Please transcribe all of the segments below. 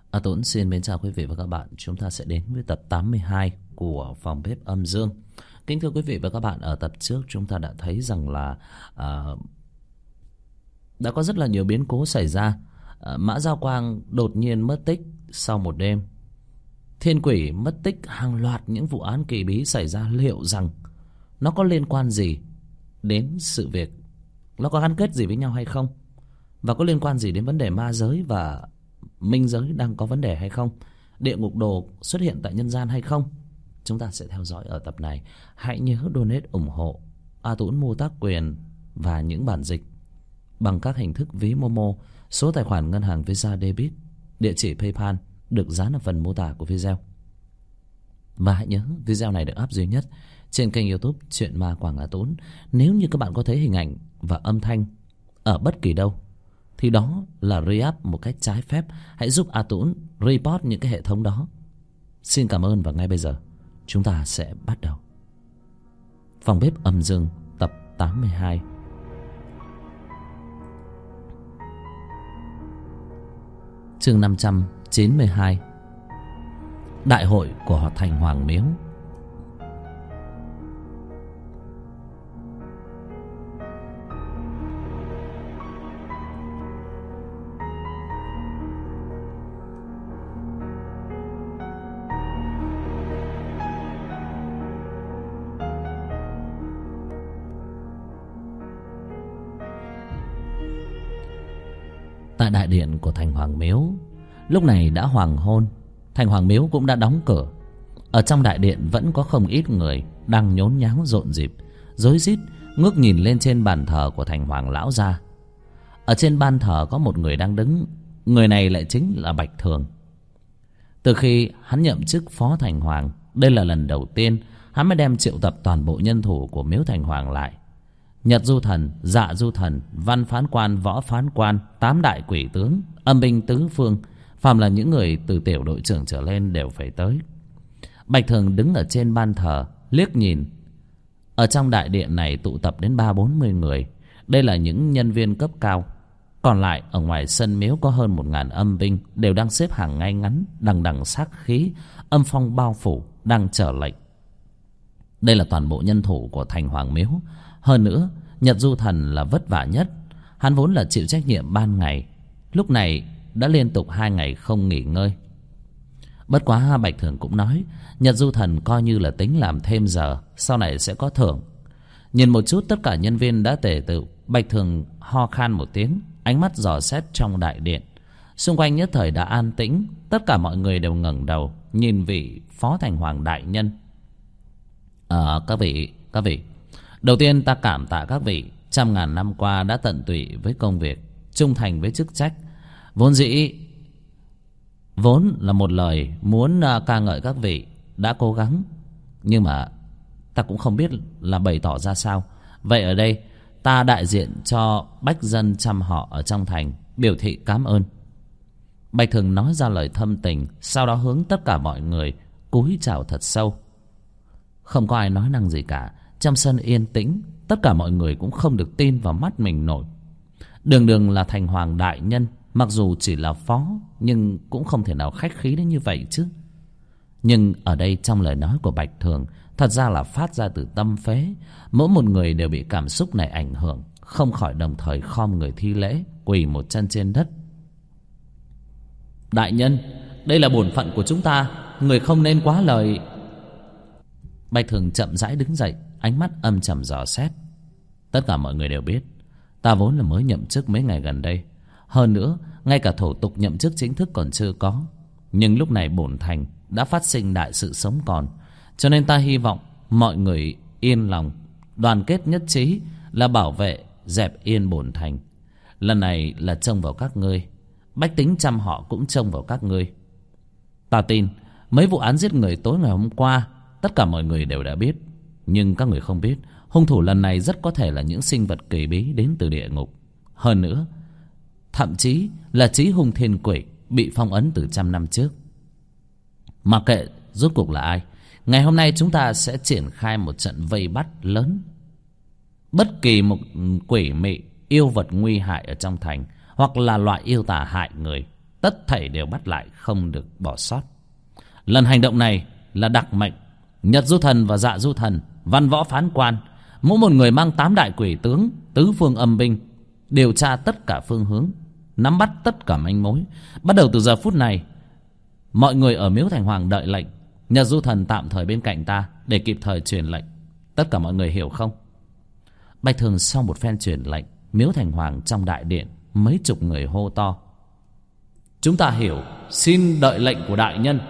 Tuấn xin mến chào quý vị và các bạn. Chúng ta sẽ đến với tập 82 của Phòng Bếp Âm Dương. Kính thưa quý vị và các bạn, ở tập trước chúng ta đã thấy rằng là đã có rất là nhiều biến cố xảy ra. Mã Giao Quang đột nhiên mất tích sau một đêm. Thiên Quỷ mất tích, hàng loạt những vụ án kỳ bí xảy ra. Liệu rằng nó có liên quan gì đến sự việc, nó có gắn kết gì với nhau hay không, và có liên quan gì đến vấn đề ma giới và minh giới đang có vấn đề hay không, địa ngục đồ xuất hiện tại nhân gian hay không? Chúng ta sẽ theo dõi ở tập này. Hãy nhớ donate ủng hộ A Tuấn mua tác quyền và những bản dịch bằng các hình thức ví Momo, số tài khoản ngân hàng Visa Debit, địa chỉ PayPal được dán ở phần mô tả của video. Và hãy nhớ video này được up duy nhất trên kênh YouTube Chuyện Ma Quảng A Tuấn. Nếu như các bạn có thấy hình ảnh và âm thanh ở bất kỳ đâu thì đó là re-up một cách trái phép. Hãy giúp A Tuấn report những cái hệ thống đó. Xin cảm ơn, và ngay bây giờ chúng ta sẽ bắt đầu Phòng Bếp Âm Dương tập 82. Chương 592. Đại hội của Thành Hoàng Miếu. Tại đại điện của Thành Hoàng Miếu, lúc này đã hoàng hôn. Thành Hoàng Miếu cũng đã đóng cửa. Ở trong đại điện vẫn có không ít người đang nhốn nháo rộn rịp, rối rít ngước nhìn lên trên bàn thờ của Thành Hoàng lão gia. Ở trên ban thờ có một người đang đứng. Người này lại chính là Bạch Thường. Từ khi hắn nhậm chức phó Thành Hoàng, đây là lần đầu tiên hắn mới đem triệu tập toàn bộ nhân thủ của miếu Thành Hoàng lại. Nhật Du Thần, Dạ Du Thần, Văn Phán Quan, Võ Phán Quan, 8 đại quỷ tướng, âm binh tứ phương, phàm là những người từ tiểu đội trưởng trở lên đều phải tới. Bạch Thường đứng ở trên ban thờ, liếc nhìn. Ở trong đại điện này tụ tập đến 30-40 người. Đây là những nhân viên cấp cao. Còn lại ở ngoài sân miếu có hơn 1000 âm binh, đều đang xếp hàng ngay ngắn, đằng đằng sát khí, âm phong bao phủ, đang chờ lệnh. Đây là toàn bộ nhân thủ của Thành Hoàng Miếu. Hơn nữa, Nhật Du Thần là vất vả nhất. Hắn vốn là chịu trách nhiệm ban ngày, lúc này đã liên tục 2 ngày không nghỉ ngơi. Bất quá Bạch Thường cũng nói Nhật Du Thần coi như là tính làm thêm giờ, sau này sẽ có thưởng. Nhìn một chút tất cả nhân viên đã tề tựu, Bạch Thường ho khan một tiếng, ánh mắt dò xét trong đại điện. Xung quanh nhất thời đã an tĩnh. Tất cả mọi người đều ngẩng đầu nhìn vị phó Thành Hoàng đại nhân. Các vị, đầu tiên ta cảm tạ các vị trăm ngàn năm qua đã tận tụy với công việc, trung thành với chức trách. Vốn là một lời muốn ca ngợi các vị đã cố gắng, nhưng mà ta cũng không biết là bày tỏ ra sao. Vậy ở đây ta đại diện cho bách dân trăm họ ở trong thành biểu thị cảm ơn. Bạch Thường nói ra lời thâm tình, sau đó hướng tất cả mọi người cúi chào thật sâu. Không có ai nói năng gì cả. Trong sân yên tĩnh, tất cả mọi người cũng không được tin vào mắt mình nổi. Đường đường là Thành Hoàng đại nhân, mặc dù chỉ là phó, nhưng cũng không thể nào khách khí đến như vậy chứ. Nhưng ở đây trong lời nói của Bạch Thường thật ra là phát ra từ tâm phế. Mỗi một người đều bị cảm xúc này ảnh hưởng, không khỏi đồng thời khom người thi lễ, quỳ một chân trên đất. Đại nhân, đây là bổn phận của chúng ta, người không nên quá lời. Bạch Thường chậm rãi đứng dậy, ánh mắt âm trầm dò xét. Tất cả mọi người đều biết ta vốn là mới nhậm chức mấy ngày gần đây. Hơn nữa, ngay cả thủ tục nhậm chức chính thức còn chưa có. Nhưng lúc này bổn thành đã phát sinh đại sự sống còn, cho nên ta hy vọng mọi người yên lòng, đoàn kết nhất trí là bảo vệ dẹp yên bổn thành. Lần này là trông vào các ngươi, bách tính trăm họ cũng trông vào các ngươi. Ta tin mấy vụ án giết người tối ngày hôm qua tất cả mọi người đều đã biết. Nhưng các người không biết, hung thủ lần này rất có thể là những sinh vật kỳ bí đến từ địa ngục. Hơn nữa, thậm chí là chí hung thiên quỷ bị phong ấn từ trăm năm trước. Mặc kệ rốt cuộc là ai, ngày hôm nay chúng ta sẽ triển khai một trận vây bắt lớn. Bất kỳ một quỷ mị, yêu vật nguy hại ở trong thành, hoặc là loại yêu tà hại người, tất thảy đều bắt lại, không được bỏ sót. Lần hành động này là đặc mệnh. Nhật Du Thần và Dạ Du Thần, Văn Võ Phán Quan, mỗi một người mang 8 đại quỷ tướng, tứ phương âm binh, điều tra tất cả phương hướng, nắm bắt tất cả manh mối. Bắt đầu từ giờ phút này, mọi người ở miếu Thành Hoàng đợi lệnh. Nhật Du Thần tạm thời bên cạnh ta để kịp thời truyền lệnh. Tất cả mọi người hiểu không? Bạch Thường sau một phen truyền lệnh, miếu Thành Hoàng trong đại điện mấy chục người hô to: chúng ta hiểu, xin đợi lệnh của đại nhân.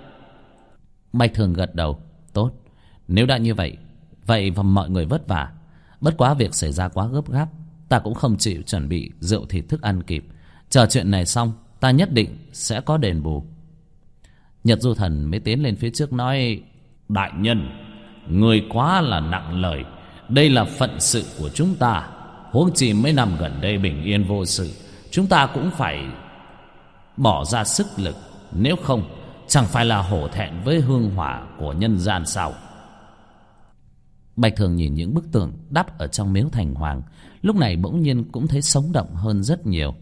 Bạch Thường gật đầu: tốt, nếu đã như vậy, vậy và mọi người vất vả. Bất quá việc xảy ra quá gấp gáp, ta cũng không chịu chuẩn bị rượu thịt thức ăn kịp. Chờ chuyện này xong, ta nhất định sẽ có đền bù. Nhật Du Thần mới tiến lên phía trước nói: đại nhân, người quá là nặng lời. Đây là phận sự của chúng ta. Huống chi mấy năm gần đây bình yên vô sự, chúng ta cũng phải bỏ ra sức lực. Nếu không, chẳng phải là hổ thẹn với hương hỏa của nhân gian sao? Bạch Thường nhìn những bức tượng đắp ở trong miếu Thành Hoàng, lúc này bỗng nhiên cũng thấy sống động hơn rất nhiều.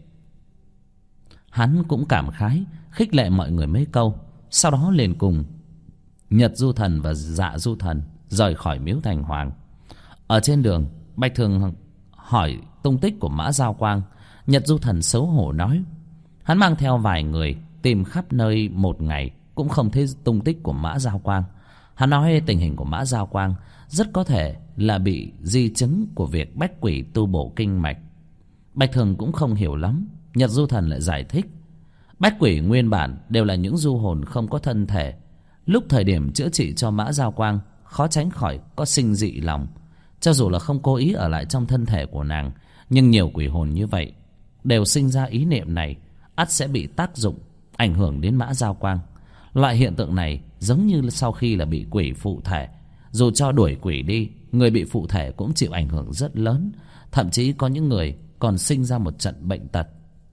Hắn cũng cảm khái, khích lệ mọi người mấy câu, sau đó liền cùng Nhật Du Thần và Dạ Du Thần rời khỏi miếu Thành Hoàng. Ở trên đường, Bạch Thường hỏi tung tích của Mã Giao Quang. Nhật Du Thần xấu hổ nói: hắn mang theo vài người tìm khắp nơi một ngày cũng không thấy tung tích của Mã Giao Quang. Hắn nói tình hình của Mã Giao Quang rất có thể là bị di chứng của việc bách quỷ tu bổ kinh mạch. Bạch Thường cũng không hiểu lắm. Nhật Du Thần lại giải thích: bách quỷ nguyên bản đều là những du hồn không có thân thể. Lúc thời điểm chữa trị cho Mã Giao Quang, khó tránh khỏi có sinh dị lòng. Cho dù là không cố ý ở lại trong thân thể của nàng, nhưng nhiều quỷ hồn như vậy đều sinh ra ý niệm này, ắt sẽ bị tác dụng, ảnh hưởng đến Mã Giao Quang. Loại hiện tượng này giống như sau khi là bị quỷ phụ thể. Dù cho đuổi quỷ đi, người bị phụ thể cũng chịu ảnh hưởng rất lớn. Thậm chí có những người còn sinh ra một trận bệnh tật.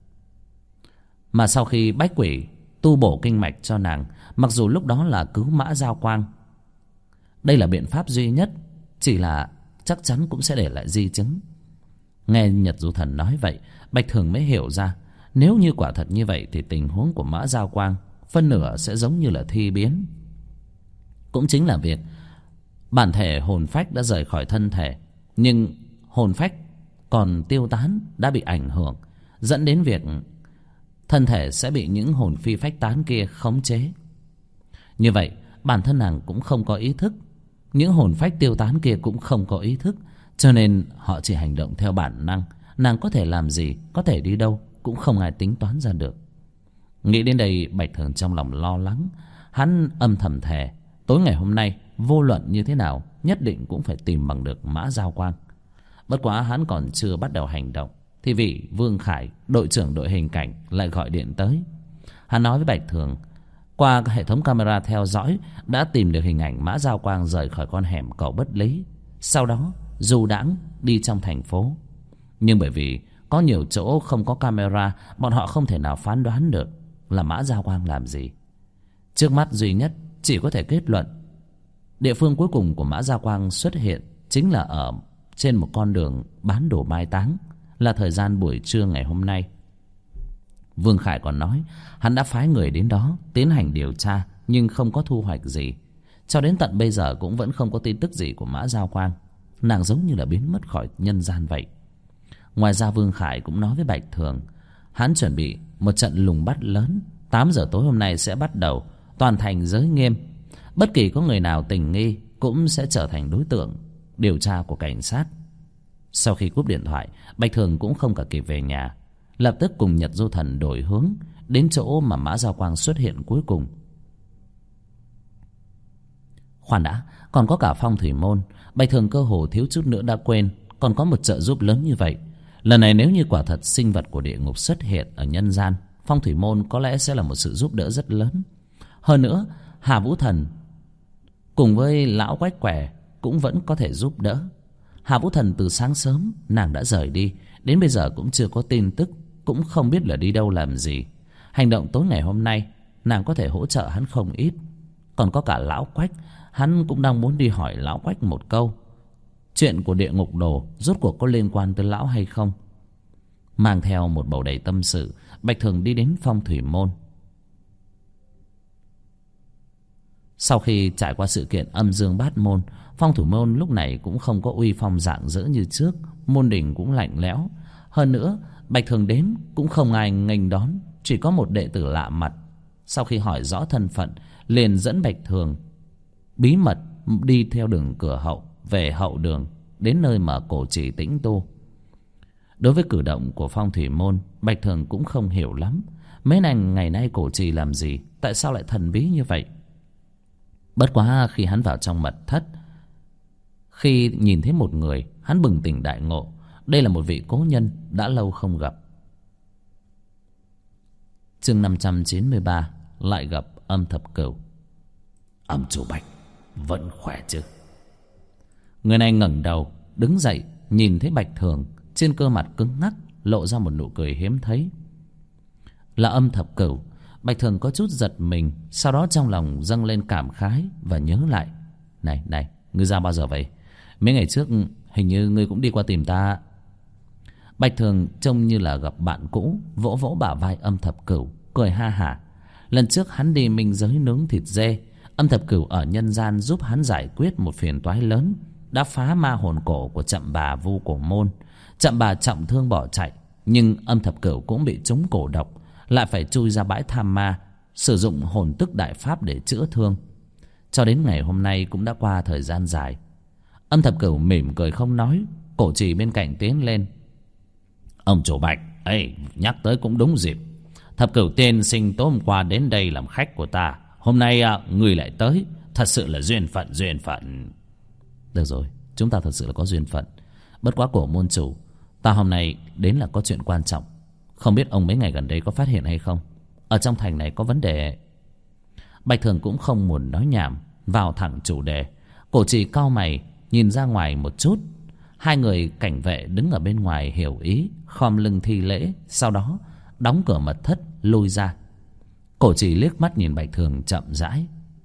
Mà sau khi bách quỷ tu bổ kinh mạch cho nàng, mặc dù lúc đó là cứu Mã Giao Quang, đây là biện pháp duy nhất, chỉ là chắc chắn cũng sẽ để lại di chứng. Nghe Nhật Du Thần nói vậy, Bạch Thường mới hiểu ra, nếu như quả thật như vậy thì tình huống của Mã Giao Quang phân nửa sẽ giống như là thi biến. Cũng chính là việc bản thể hồn phách đã rời khỏi thân thể, nhưng hồn phách còn tiêu tán, đã bị ảnh hưởng, dẫn đến việc thân thể sẽ bị những hồn phi phách tán kia khống chế. Như vậy bản thân nàng cũng không có ý thức, những hồn phách tiêu tán kia cũng không có ý thức, cho nên họ chỉ hành động theo bản năng. Nàng có thể làm gì, có thể đi đâu, cũng không ai tính toán ra được. Nghĩ đến đây, Bạch Thường trong lòng lo lắng. Hắn âm thầm thề, tối ngày hôm nay vô luận như thế nào nhất định cũng phải tìm bằng được Mã Giao Quang. Bất quá hắn còn chưa bắt đầu hành động thì vị Vương Khải, đội trưởng đội hình cảnh, lại gọi điện tới. Hắn nói với Bạch Thường, qua hệ thống camera theo dõi đã tìm được hình ảnh Mã Giao Quang rời khỏi con hẻm cầu Bất Lý, sau đó du đãng đi trong thành phố. Nhưng bởi vì có nhiều chỗ không có camera, bọn họ không thể nào phán đoán được là Mã Giao Quang làm gì. Trước mắt duy nhất chỉ có thể kết luận địa phương cuối cùng của Mã Giao Quang xuất hiện chính là ở trên một con đường bán đồ mai táng, là thời gian buổi trưa ngày hôm nay. Vương Khải còn nói hắn đã phái người đến đó tiến hành điều tra, nhưng không có thu hoạch gì. Cho đến tận bây giờ cũng vẫn không có tin tức gì của Mã Giao Quang. Nàng giống như là biến mất khỏi nhân gian vậy. Ngoài ra Vương Khải cũng nói với Bạch Thường, hắn chuẩn bị một trận lùng bắt lớn, 8 giờ tối hôm nay sẽ bắt đầu, toàn thành giới nghiêm. Bất kỳ có người nào tình nghi cũng sẽ trở thành đối tượng điều tra của cảnh sát. Sau khi cúp điện thoại, Bạch Thường cũng không cả kịp về nhà, lập tức cùng Nhật Du Thần đổi hướng đến chỗ mà Mã Giao Quang xuất hiện cuối cùng. Khoan đã, còn có cả Phong Thủy Môn. Bạch Thường cơ hồ thiếu chút nữa đã quên, còn có một trợ giúp lớn như vậy. Lần này nếu như quả thật sinh vật của địa ngục xuất hiện ở nhân gian, Phong Thủy Môn có lẽ sẽ là một sự giúp đỡ rất lớn. Hơn nữa, Hà Vũ Thần cùng với lão Quách Quẻ cũng vẫn có thể giúp đỡ. Hà Vũ Thần từ sáng sớm nàng đã rời đi, đến bây giờ cũng chưa có tin tức, cũng không biết là đi đâu làm gì. Hành động tối ngày hôm nay nàng có thể hỗ trợ hắn không ít. Còn có cả lão Quách, hắn cũng đang muốn đi hỏi lão Quách một câu, chuyện của địa ngục đồ rốt cuộc có liên quan tới lão hay không. Mang theo một bầu đầy tâm sự, Bạch Thường đi đến phong thủy môn. Sau khi trải qua sự kiện âm dương bát môn, phong thủy môn lúc này cũng không có uy phong rạng rỡ như trước. Môn đình cũng lạnh lẽo. Hơn nữa Bạch Thường đến cũng không ai nghênh đón, chỉ có một đệ tử lạ mặt. Sau khi hỏi rõ thân phận, liền dẫn Bạch Thường bí mật đi theo đường cửa hậu về hậu đường, đến nơi mà cổ trì tĩnh tu. Đối với cử động của phong thủy môn, Bạch Thường cũng không hiểu lắm. Mấy ngày nay cổ trì làm gì, tại sao lại thần bí như vậy? Bất quá khi hắn vào trong mật thất, khi nhìn thấy một người, hắn bừng tỉnh đại ngộ. Đây là một vị cố nhân đã lâu không gặp. Chương 593, lại gặp Âm Thập Cửu. Âm chủ Bạch vẫn khỏe chứ? Người này ngẩng đầu đứng dậy, nhìn thấy Bạch Thường, trên cơ mặt cứng ngắc lộ ra một nụ cười hiếm thấy. Là Âm Thập Cửu. Bạch Thường có chút giật mình, sau đó trong lòng dâng lên cảm khái và nhớ lại. Này, ngươi ra bao giờ vậy? Mấy ngày trước hình như ngươi cũng đi qua tìm ta. Bạch Thường trông như là gặp bạn cũ, vỗ vỗ bả vai Âm Thập Cửu, cười ha hả. Lần trước hắn đi minh giới nướng thịt dê, Âm Thập Cửu ở nhân gian giúp hắn giải quyết một phiền toái lớn, đã phá ma hồn cổ của Chậm Bà Vu Cổ Môn. Chậm Bà trọng thương bỏ chạy, nhưng Âm Thập Cửu cũng bị trúng cổ độc, lại phải chui ra bãi tham ma, sử dụng hồn tức đại pháp để chữa thương. Cho đến ngày hôm nay cũng đã qua thời gian dài. Âm Thập Cửu mỉm cười không nói. Cổ trì bên cạnh tiến lên. Ông chủ Bạch, ấy nhắc tới cũng đúng dịp. Thập Cửu tiên sinh tối hôm qua đến đây làm khách của ta, hôm nay người lại tới, thật sự là duyên phận. Được rồi, chúng ta thật sự là có duyên phận. Bất quá Cổ môn chủ, ta hôm nay đến là có chuyện quan trọng. Không biết ông mấy ngày gần đây có phát hiện hay không, ở trong thành này có vấn đề. Bạch Thường cũng không muốn nói nhảm, vào thẳng chủ đề. Cổ trì cau mày nhìn ra ngoài một chút. Hai người cảnh vệ đứng ở bên ngoài hiểu ý, khom lưng thi lễ, sau đó đóng cửa mật thất lui ra. Cổ trì liếc mắt nhìn Bạch Thường chậm rãi.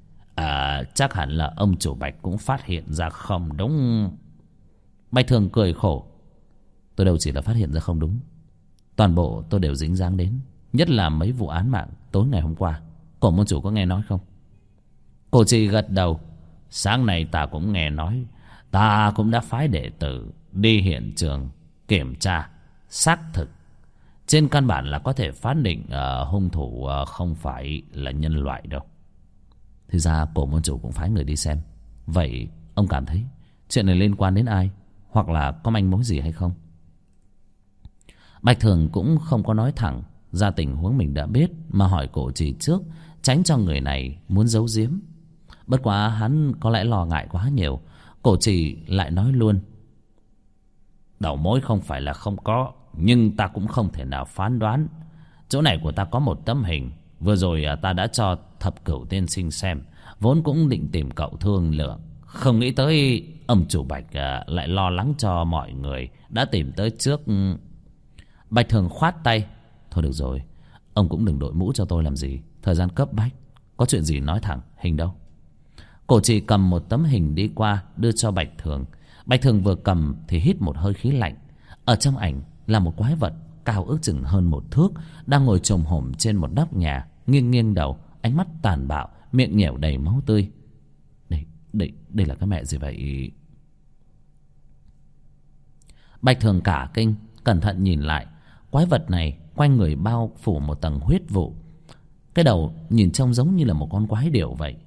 Chắc hẳn là ông chủ Bạch cũng phát hiện ra không đúng? Bạch Thường cười khổ. Tôi đâu chỉ là phát hiện ra không đúng, toàn bộ tôi đều dính dáng đến, nhất là mấy vụ án mạng tối ngày hôm qua. Cổ môn chủ có nghe nói không? Cổ trì gật đầu. Sáng nay ta cũng nghe nói. Ta cũng đã phái đệ tử đi hiện trường kiểm tra xác thực. Trên căn bản là có thể phán định hung thủ không phải là nhân loại đâu. Thì ra cổ môn chủ cũng phái người đi xem. Vậy ông cảm thấy chuyện này liên quan đến ai, hoặc là có manh mối gì hay không? Bạch Thường cũng không có nói thẳng ra tình huống mình đã biết, mà hỏi cổ trì trước, tránh cho người này muốn giấu giếm. Bất quá hắn có lẽ lo ngại quá nhiều. Cổ trì lại nói luôn. Đầu mối không phải là không có, nhưng ta cũng không thể nào phán đoán. Chỗ này của ta có một tấm hình, vừa rồi ta đã cho Thập Cửu tiên sinh xem, vốn cũng định tìm cậu thương lượng. Không nghĩ tới ông chủ Bạch lại lo lắng cho mọi người, đã tìm tới trước. Bạch Thường khoát tay. Thôi được rồi, ông cũng đừng đội mũ cho tôi làm gì, thời gian cấp bách. Có chuyện gì nói thẳng, hình đâu? Cổ trì cầm một tấm hình đi qua, đưa cho Bạch Thường. Bạch Thường vừa cầm thì hít một hơi khí lạnh. Ở trong ảnh là một quái vật cao ước chừng hơn 1 thước, đang ngồi chồm hổm trên một nóc nhà, nghiêng nghiêng đầu, ánh mắt tàn bạo, miệng nhẻo đầy máu tươi. Đây là cái mẹ gì vậy? Bạch Thường cả kinh, cẩn thận nhìn lại. Quái vật này quanh người bao phủ một tầng huyết vụ. Cái đầu nhìn trông giống như là một con quái điểu vậy.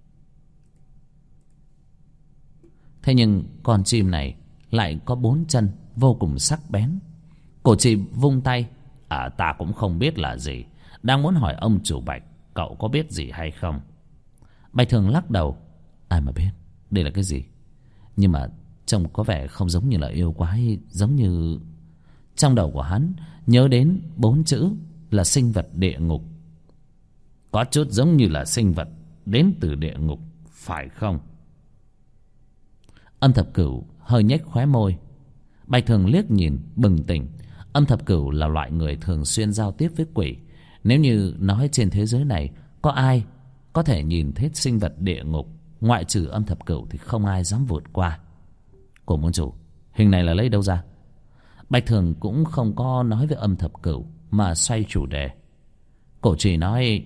Thế nhưng con chim này lại có 4 chân, vô cùng sắc bén. Cổ trì vung tay. Ta cũng không biết là gì, đang muốn hỏi ông chủ Bạch, cậu có biết gì hay không? Bạch Thường lắc đầu. Ai mà biết đây là cái gì, nhưng mà trông có vẻ không giống như là yêu quái, giống như... Trong đầu của hắn nhớ đến 4 chữ là sinh vật địa ngục. Có chút giống như là sinh vật đến từ địa ngục, phải không? Âm Thập Cửu hơi nhếch khóe môi. Bạch Thường liếc nhìn bừng tỉnh. Âm Thập Cửu là loại người thường xuyên giao tiếp với quỷ. Nếu như nói trên thế giới này có ai có thể nhìn thấy sinh vật địa ngục, ngoại trừ Âm Thập Cửu thì không ai dám vượt qua. Cổ môn chủ, hình này là lấy đâu ra? Bạch Thường cũng không có nói với Âm Thập Cửu, mà xoay chủ đề. Cổ trì nói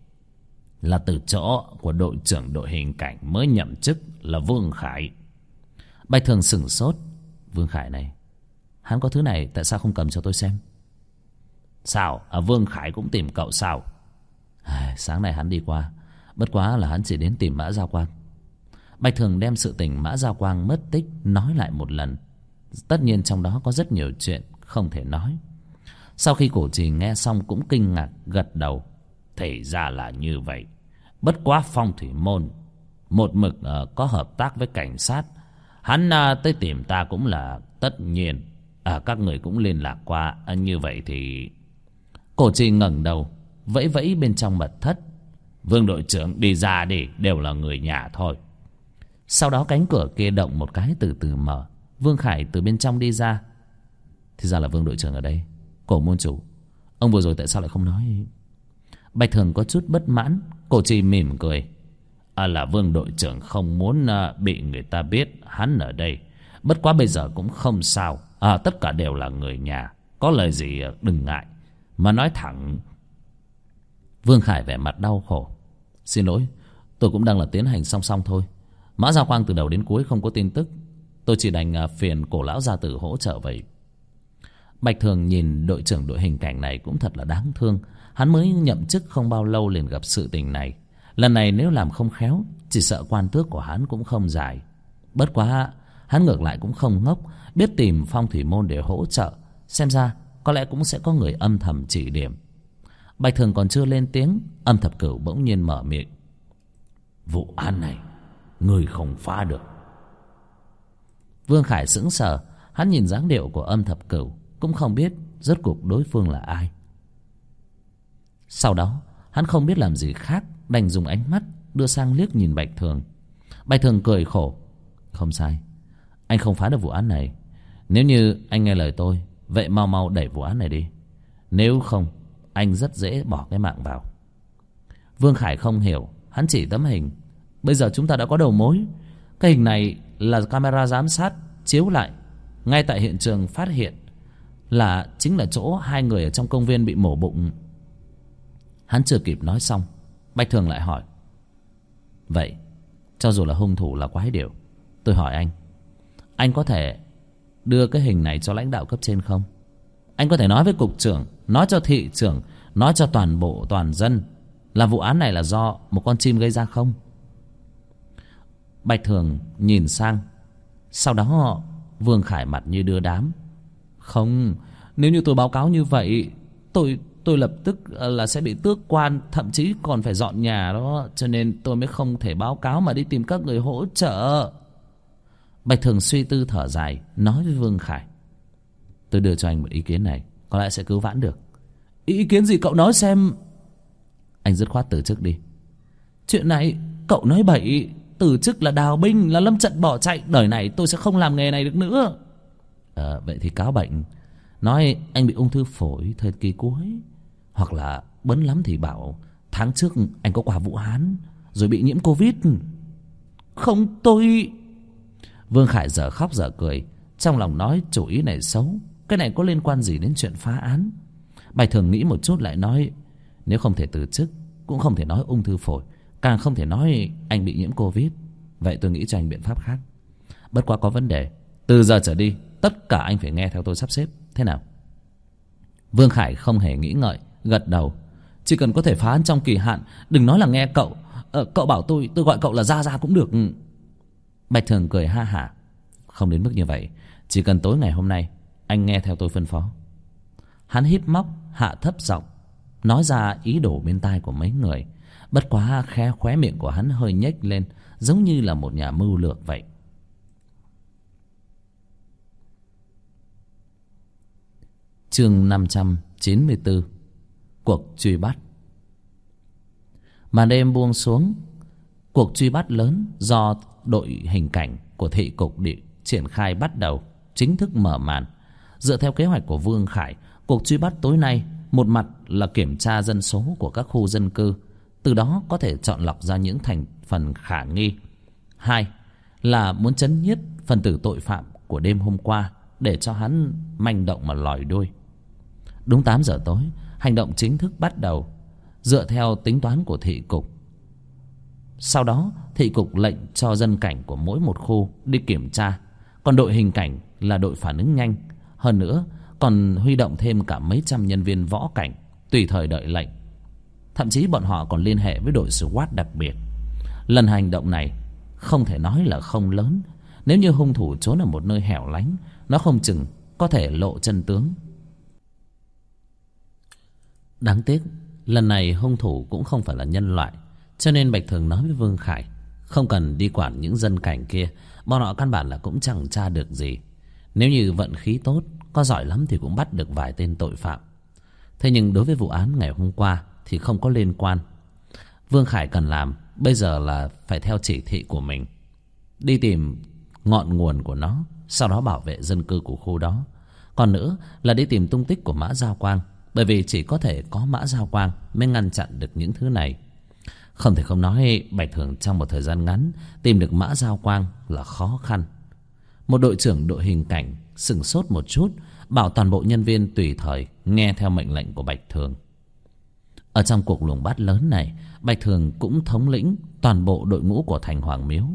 là từ chỗ của đội trưởng đội hình cảnh mới nhậm chức là Vương Khải. Bạch Thường sửng sốt. Vương Khải này, hắn có thứ này tại sao không cầm cho tôi xem? Sao? Vương Khải cũng tìm cậu sao? Sáng nay hắn đi qua, bất quá là hắn chỉ đến tìm Mã Giao Quang. Bạch Thường đem sự tình Mã Giao Quang mất tích nói lại một lần. Tất nhiên trong đó có rất nhiều chuyện không thể nói. Sau khi cổ trì nghe xong cũng kinh ngạc gật đầu. Thì ra là như vậy. Bất quá Phong Thủy Môn một mực có hợp tác với cảnh sát. Hắn tới tìm ta cũng là tất nhiên. Các người cũng liên lạc qua. Như vậy thì... Cổ trì ngẩng đầu vẫy vẫy bên trong mật thất. Vương đội trưởng đi ra đi, đều là người nhà thôi. Sau đó cánh cửa kia động một cái từ từ mở. Vương Khải từ bên trong đi ra. Thì ra là Vương đội trưởng ở đây. Cổ môn chủ, ông vừa rồi tại sao lại không nói? Bạch Thường có chút bất mãn. Cổ trì mỉm cười. Là Vương đội trưởng không muốn bị người ta biết hắn ở đây. Bất quá bây giờ cũng không sao. Tất cả đều là người nhà. Có lời gì đừng ngại mà nói thẳng. Vương Khải vẻ mặt đau khổ. Xin lỗi, tôi cũng đang là tiến hành song song thôi. Mã Giao Quang từ đầu đến cuối không có tin tức. Tôi chỉ đành phiền cổ lão gia tử hỗ trợ vậy. Bạch Thường nhìn đội trưởng đội hình cảnh này cũng thật là đáng thương. Hắn mới nhậm chức không bao lâu liền gặp sự tình này. Lần này nếu làm không khéo, chỉ sợ quan tước của hắn cũng không dài. Bất quá hắn ngược lại cũng không ngốc, biết tìm Phong Thủy Môn để hỗ trợ. Xem ra có lẽ cũng sẽ có người âm thầm chỉ điểm. Bạch Thường còn chưa lên tiếng, Âm Thập Cửu bỗng nhiên mở miệng. Vụ án này người không phá được. Vương Khải sững sờ. Hắn nhìn dáng điệu của Âm Thập Cửu cũng không biết rốt cuộc đối phương là ai. Sau đó hắn không biết làm gì khác, đành dùng ánh mắt đưa sang liếc nhìn Bạch Thường. Bạch Thường cười khổ. Không sai, anh không phá được vụ án này. Nếu như anh nghe lời tôi, vậy mau mau đẩy vụ án này đi. Nếu không, anh rất dễ bỏ cái mạng vào. Vương Khải không hiểu. Hắn chỉ tấm hình. Bây giờ chúng ta đã có đầu mối. Cái hình này là camera giám sát chiếu lại ngay tại hiện trường, phát hiện là chính là chỗ hai người ở trong công viên bị mổ bụng. Hắn chưa kịp nói xong, Bạch Thường lại hỏi. Vậy cho dù là hung thủ là quái điểu, tôi hỏi anh có thể đưa cái hình này cho lãnh đạo cấp trên không? Anh có thể nói với cục trưởng, nói cho thị trưởng, nói cho toàn dân là vụ án này là do một con chim gây ra không? Bạch Thường nhìn sang. Sau đó Vương Khải mặt như đưa đám. Không, nếu như tôi báo cáo như vậy, tôi lập tức là sẽ bị tước quan, thậm chí còn phải dọn nhà đó. Cho nên tôi mới không thể báo cáo mà đi tìm các người hỗ trợ. Bạch Thường suy tư thở dài, nói với Vương Khải. Tôi đưa cho anh một ý kiến này, có lẽ sẽ cứu vãn được. Ý kiến gì cậu nói xem. Anh dứt khoát từ chức đi. Chuyện này cậu nói bậy. Từ chức là đào binh, là lâm trận bỏ chạy. Đời này tôi sẽ không làm nghề này được nữa. Vậy thì cáo bệnh, nói anh bị ung thư phổi thời kỳ cuối. Hoặc là bấn lắm thì bảo tháng trước anh có quả Vũ Hán rồi bị nhiễm Covid. Không, tôi... Vương Khải giờ khóc giờ cười, trong lòng nói chủ ý này xấu. Cái này có liên quan gì đến chuyện phá án? Bạch Thường nghĩ một chút lại nói, nếu không thể từ chức, cũng không thể nói ung thư phổi, càng không thể nói anh bị nhiễm Covid. Vậy tôi nghĩ cho anh biện pháp khác. Bất quá có vấn đề, từ giờ trở đi tất cả anh phải nghe theo tôi sắp xếp. Thế nào? Vương Khải không hề nghĩ ngợi, gật đầu. Chỉ cần có thể phá án trong kỳ hạn, đừng nói là nghe cậu. Cậu bảo tôi gọi cậu là Gia Gia cũng được. Bạch Thường cười ha hả. Không đến mức như vậy, chỉ cần tối ngày hôm nay anh nghe theo tôi phân phó. Hắn híp móc hạ thấp giọng nói ra ý đồ bên tai của mấy người. Bất quá khóe miệng của hắn hơi nhếch lên, giống như là một nhà mưu lược vậy. Chương 594. Cuộc truy bắt. Màn đêm buông xuống. Cuộc truy bắt lớn do đội hình cảnh của thị cục triển khai bắt đầu, chính thức mở màn. Dựa theo kế hoạch của Vương Khải, cuộc truy bắt tối nay một mặt là kiểm tra dân số của các khu dân cư, từ đó có thể chọn lọc ra những thành phần khả nghi. Hai là muốn trấn nhiếp phần tử tội phạm của đêm hôm qua, để cho hắn manh động mà lòi đuôi. Đúng 8 giờ tối, hành động chính thức bắt đầu. Dựa theo tính toán của thị cục, sau đó thị cục lệnh cho dân cảnh của mỗi một khu đi kiểm tra. Còn đội hình cảnh là đội phản ứng nhanh. Hơn nữa còn huy động thêm cả mấy trăm nhân viên võ cảnh tùy thời đợi lệnh. Thậm chí bọn họ còn liên hệ với đội SWAT đặc biệt. Lần hành động này không thể nói là không lớn. Nếu như hung thủ trốn ở một nơi hẻo lánh, nó không chừng có thể lộ chân tướng. Đáng tiếc lần này hung thủ cũng không phải là nhân loại, cho nên Bạch Thường nói với Vương Khải không cần đi quản những dân cảnh kia. Bọn họ căn bản là cũng chẳng tra được gì. Nếu như vận khí tốt, có giỏi lắm thì cũng bắt được vài tên tội phạm. Thế nhưng đối với vụ án ngày hôm qua thì không có liên quan. Vương Khải cần làm bây giờ là phải theo chỉ thị của mình, đi tìm ngọn nguồn của nó, sau đó bảo vệ dân cư của khu đó. Còn nữa là đi tìm tung tích của Mã Giao Quang, bởi vì chỉ có thể có Mã Giao Quang mới ngăn chặn được những thứ này. Không thể không nói Bạch Thường trong một thời gian ngắn tìm được Mã Giao Quang là khó khăn. Một đội trưởng đội hình cảnh sửng sốt một chút, bảo toàn bộ nhân viên tùy thời nghe theo mệnh lệnh của Bạch Thường. Ở trong cuộc luồng bắt lớn này, Bạch Thường cũng thống lĩnh toàn bộ đội ngũ của thành Hoàng Miếu.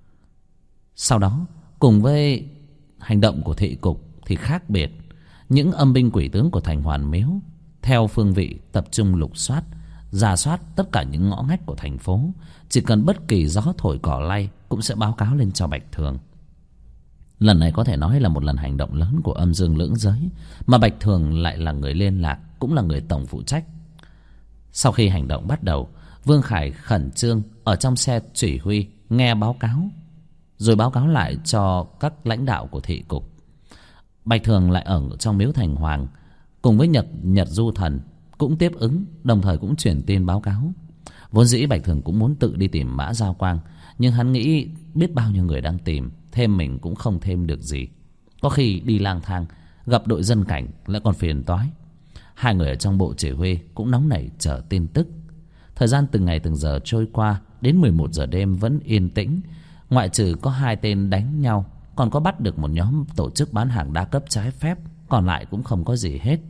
Sau đó cùng với hành động của thị cục thì khác biệt. Những âm binh quỷ tướng của thành Hoàng Miếu theo phương vị tập trung lục soát, rà soát tất cả những ngõ ngách của thành phố. Chỉ cần bất kỳ gió thổi cỏ lay cũng sẽ báo cáo lên cho Bạch Thường. Lần này có thể nói là một lần hành động lớn của âm dương lưỡng giới, mà Bạch Thường lại là người liên lạc, cũng là người tổng phụ trách. Sau khi hành động bắt đầu, Vương Khải khẩn trương ở trong xe chỉ huy nghe báo cáo, rồi báo cáo lại cho các lãnh đạo của thị cục. Bạch Thường lại ở trong miếu thành Hoàng cùng với Nhật Du Thần cũng tiếp ứng, đồng thời cũng truyền tin báo cáo. Vốn dĩ Bạch Thường cũng muốn tự đi tìm Mã Giao Quang, nhưng hắn nghĩ biết bao nhiêu người đang tìm, thêm mình cũng không thêm được gì. Có khi đi lang thang gặp đội dân cảnh lại còn phiền toái. Hai người ở trong bộ chỉ huy cũng nóng nảy chờ tin tức. Thời gian từng ngày từng giờ trôi qua, đến 11 giờ đêm vẫn yên tĩnh. Ngoại trừ có 2 tên đánh nhau, còn có bắt được một nhóm tổ chức bán hàng đa cấp trái phép, còn lại cũng không có gì hết.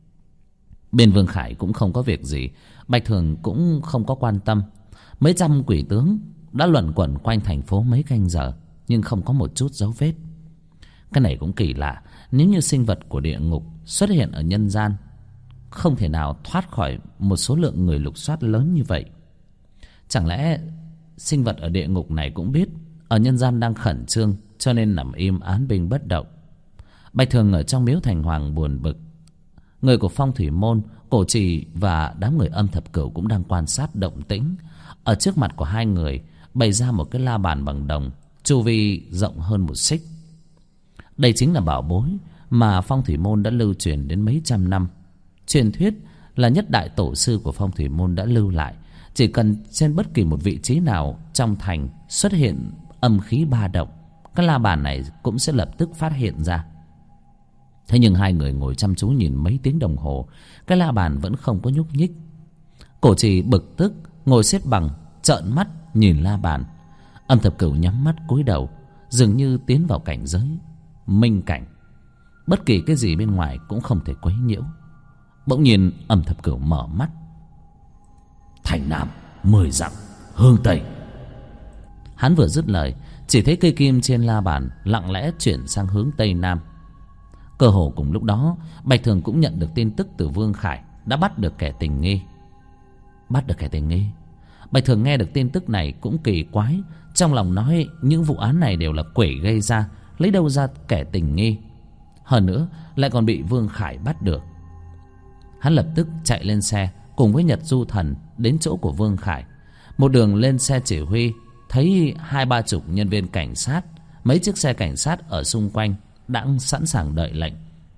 Bên Vương Khải cũng không có việc gì, Bạch Thường cũng không có quan tâm. Mấy trăm quỷ tướng đã luẩn quẩn quanh thành phố mấy canh giờ, nhưng không có một chút dấu vết. Cái này cũng kỳ lạ, nếu như sinh vật của địa ngục xuất hiện ở nhân gian, không thể nào thoát khỏi một số lượng người lục soát lớn như vậy. Chẳng lẽ sinh vật ở địa ngục này cũng biết ở nhân gian đang khẩn trương, cho nên nằm im án binh bất động. Bạch Thường ở trong miếu thành Hoàng buồn bực. Người của Phong Thủy Môn, Cổ Trì và đám người Âm Thập Cửu cũng đang quan sát động tĩnh. Ở trước mặt của hai người bày ra một cái la bàn bằng đồng, chu vi rộng hơn 1 xích. Đây chính là bảo bối mà Phong Thủy Môn đã lưu truyền đến mấy trăm năm. Truyền thuyết là nhất đại tổ sư của Phong Thủy Môn đã lưu lại, chỉ cần trên bất kỳ một vị trí nào trong thành xuất hiện âm khí ba động, cái la bàn này cũng sẽ lập tức phát hiện ra. Thế nhưng hai người ngồi chăm chú nhìn mấy tiếng đồng hồ, cái la bàn vẫn không có nhúc nhích. Cổ Trì bực tức ngồi xếp bằng, trợn mắt nhìn la bàn. Âm Thập Cửu nhắm mắt cúi đầu, dường như tiến vào cảnh giới minh cảnh. Bất kỳ cái gì bên ngoài cũng không thể quấy nhiễu. Bỗng nhiên Âm Thập Cửu mở mắt. Thành Nam 10 dặm hướng Tây. Hắn vừa dứt lời, chỉ thấy cây kim trên la bàn lặng lẽ chuyển sang hướng Tây Nam. Cơ hồ cùng lúc đó, Bạch Thường cũng nhận được tin tức từ Vương Khải đã bắt được kẻ tình nghi. Bắt được kẻ tình nghi? Bạch Thường nghe được tin tức này cũng kỳ quái, trong lòng nói những vụ án này đều là quỷ gây ra, lấy đâu ra kẻ tình nghi. Hơn nữa lại còn bị Vương Khải bắt được. Hắn lập tức chạy lên xe cùng với Nhật Du Thần đến chỗ của Vương Khải. Một đường lên xe chỉ huy, thấy 20-30 nhân viên cảnh sát, mấy chiếc xe cảnh sát ở xung quanh đang sẵn sàng đợi lệnh.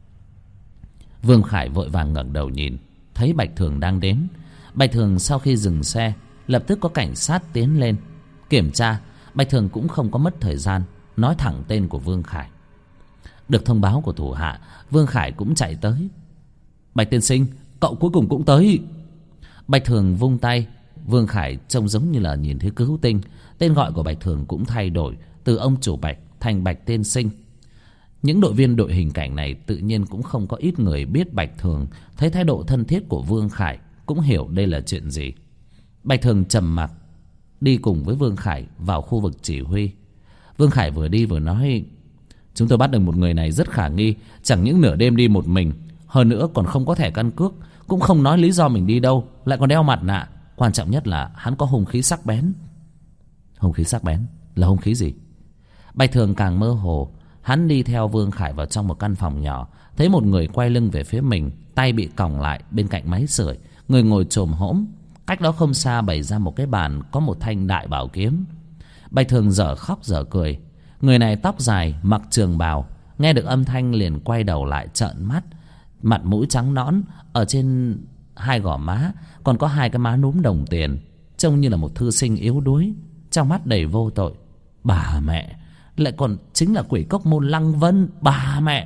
Vương Khải vội vàng ngẩng đầu nhìn, thấy Bạch Thường đang đến. Bạch Thường sau khi dừng xe, lập tức có cảnh sát tiến lên kiểm tra. Bạch Thường cũng không có mất thời gian, nói thẳng tên của Vương Khải. Được thông báo của thủ hạ, Vương Khải cũng chạy tới. Bạch tiên sinh, cậu cuối cùng cũng tới. Bạch Thường vung tay. Vương Khải trông giống như là nhìn thấy cứu tinh. Tên gọi của Bạch Thường cũng thay đổi từ ông chủ Bạch thành Bạch tiên sinh. Những đội viên đội hình cảnh này tự nhiên cũng không có ít người biết Bạch Thường. Thấy thái độ thân thiết của Vương Khải cũng hiểu đây là chuyện gì. Bạch Thường trầm mặc đi cùng với Vương Khải vào khu vực chỉ huy. Vương Khải vừa đi vừa nói: chúng tôi bắt được một người này rất khả nghi. Chẳng những nửa đêm đi một mình, hơn nữa còn không có thẻ căn cước, cũng không nói lý do mình đi đâu, lại còn đeo mặt nạ. Quan trọng nhất là hắn có hung khí sắc bén. Hung khí sắc bén là hung khí gì? Bạch Thường càng mơ hồ. Hắn đi theo Vương Khải vào trong một căn phòng nhỏ, thấy một người quay lưng về phía mình, tay bị còng lại bên cạnh máy sưởi, người ngồi chồm hổm. Cách đó không xa bày ra một cái bàn có một thanh đại bảo kiếm. Bạch Thường dở khóc dở cười. Người này tóc dài, mặc trường bào, nghe được âm thanh liền quay đầu lại trợn mắt. Mặt mũi trắng nõn, ở trên hai gò má còn có hai cái má núm đồng tiền, trông như là một thư sinh yếu đuối, trong mắt đầy vô tội. Bà mẹ, lại còn chính là quỷ cốc môn Lăng Vân. Bà mẹ.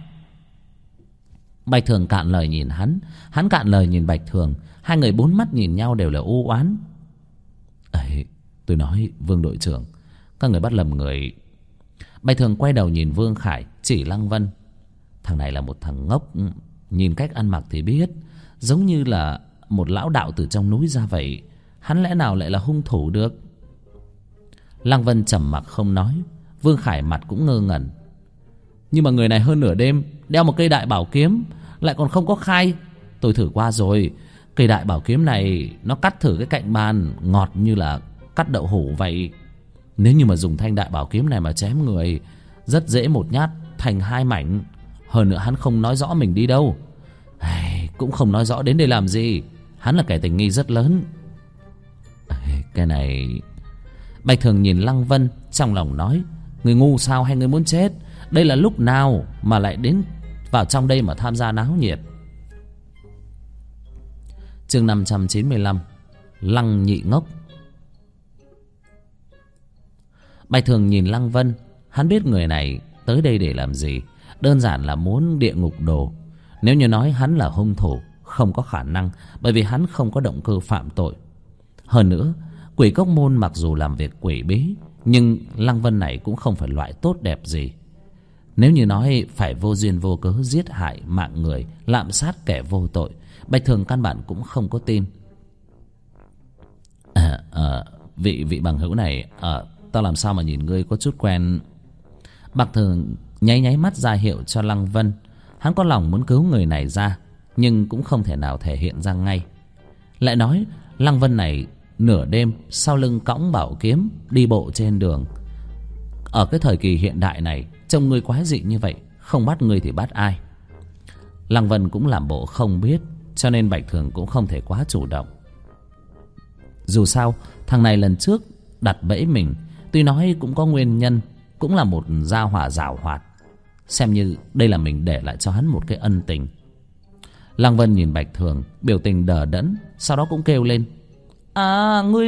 Bạch Thường cạn lời nhìn hắn, hắn cạn lời nhìn Bạch Thường. Hai người bốn mắt nhìn nhau đều là u oán. Ấy, tôi nói Vương đội trưởng, các người bắt lầm người. Bạch Thường quay đầu nhìn Vương Khải, chỉ Lăng Vân. Thằng này là một thằng ngốc, nhìn cách ăn mặc thì biết, giống như là một lão đạo từ trong núi ra vậy. Hắn lẽ nào lại là hung thủ được? Lăng Vân trầm mặc không nói. Vương Khải mặt cũng ngơ ngẩn. Nhưng mà người này hơn nửa đêm đeo một cây đại bảo kiếm, lại còn không có khai. Tôi thử qua rồi, cây đại bảo kiếm này nó cắt thử cái cạnh bàn, ngọt như là cắt đậu hũ vậy. Nếu như mà dùng thanh đại bảo kiếm này mà chém người, rất dễ một nhát thành hai mảnh. Hơn nữa hắn không nói rõ mình đi đâu, cũng không nói rõ đến đây làm gì. Hắn là kẻ tình nghi rất lớn. Cái này... Bạch Thường nhìn Lăng Vân, trong lòng nói: người ngu sao hay người muốn chết? Đây là lúc nào mà lại đến vào trong đây mà tham gia náo nhiệt? Chương 595: Lăng nhị ngốc. Bạch Thường nhìn Lăng Vân. Hắn biết người này tới đây để làm gì. Đơn giản là muốn địa ngục đồ. Nếu như nói hắn là hung thủ, không có khả năng, bởi vì hắn không có động cơ phạm tội. Hơn nữa, quỷ cốc môn mặc dù làm việc quỷ bí, nhưng Lăng Vân này cũng không phải loại tốt đẹp gì. Nếu như nói phải vô duyên vô cớ giết hại mạng người, lạm sát kẻ vô tội, Bạch Thường căn bản cũng không có tin. Vị bằng hữu này, tao làm sao mà nhìn ngươi có chút quen. Bạch Thường nháy nháy mắt ra hiệu cho Lăng Vân. Hắn có lòng muốn cứu người này ra, nhưng cũng không thể nào thể hiện ra ngay. Lại nói Lăng Vân này nửa đêm sau lưng cõng bảo kiếm đi bộ trên đường. Ở cái thời kỳ hiện đại này, trông ngươi quái dị như vậy, không bắt ngươi thì bắt ai? Lăng Vân cũng làm bộ không biết, cho nên Bạch Thường cũng không thể quá chủ động. Dù sao thằng này lần trước đặt bẫy mình, tuy nói cũng có nguyên nhân, cũng là một gia hỏa giảo hoạt, xem như đây là mình để lại cho hắn một cái ân tình. Lăng Vân nhìn Bạch Thường, biểu tình đờ đẫn, sau đó cũng kêu lên: ngươi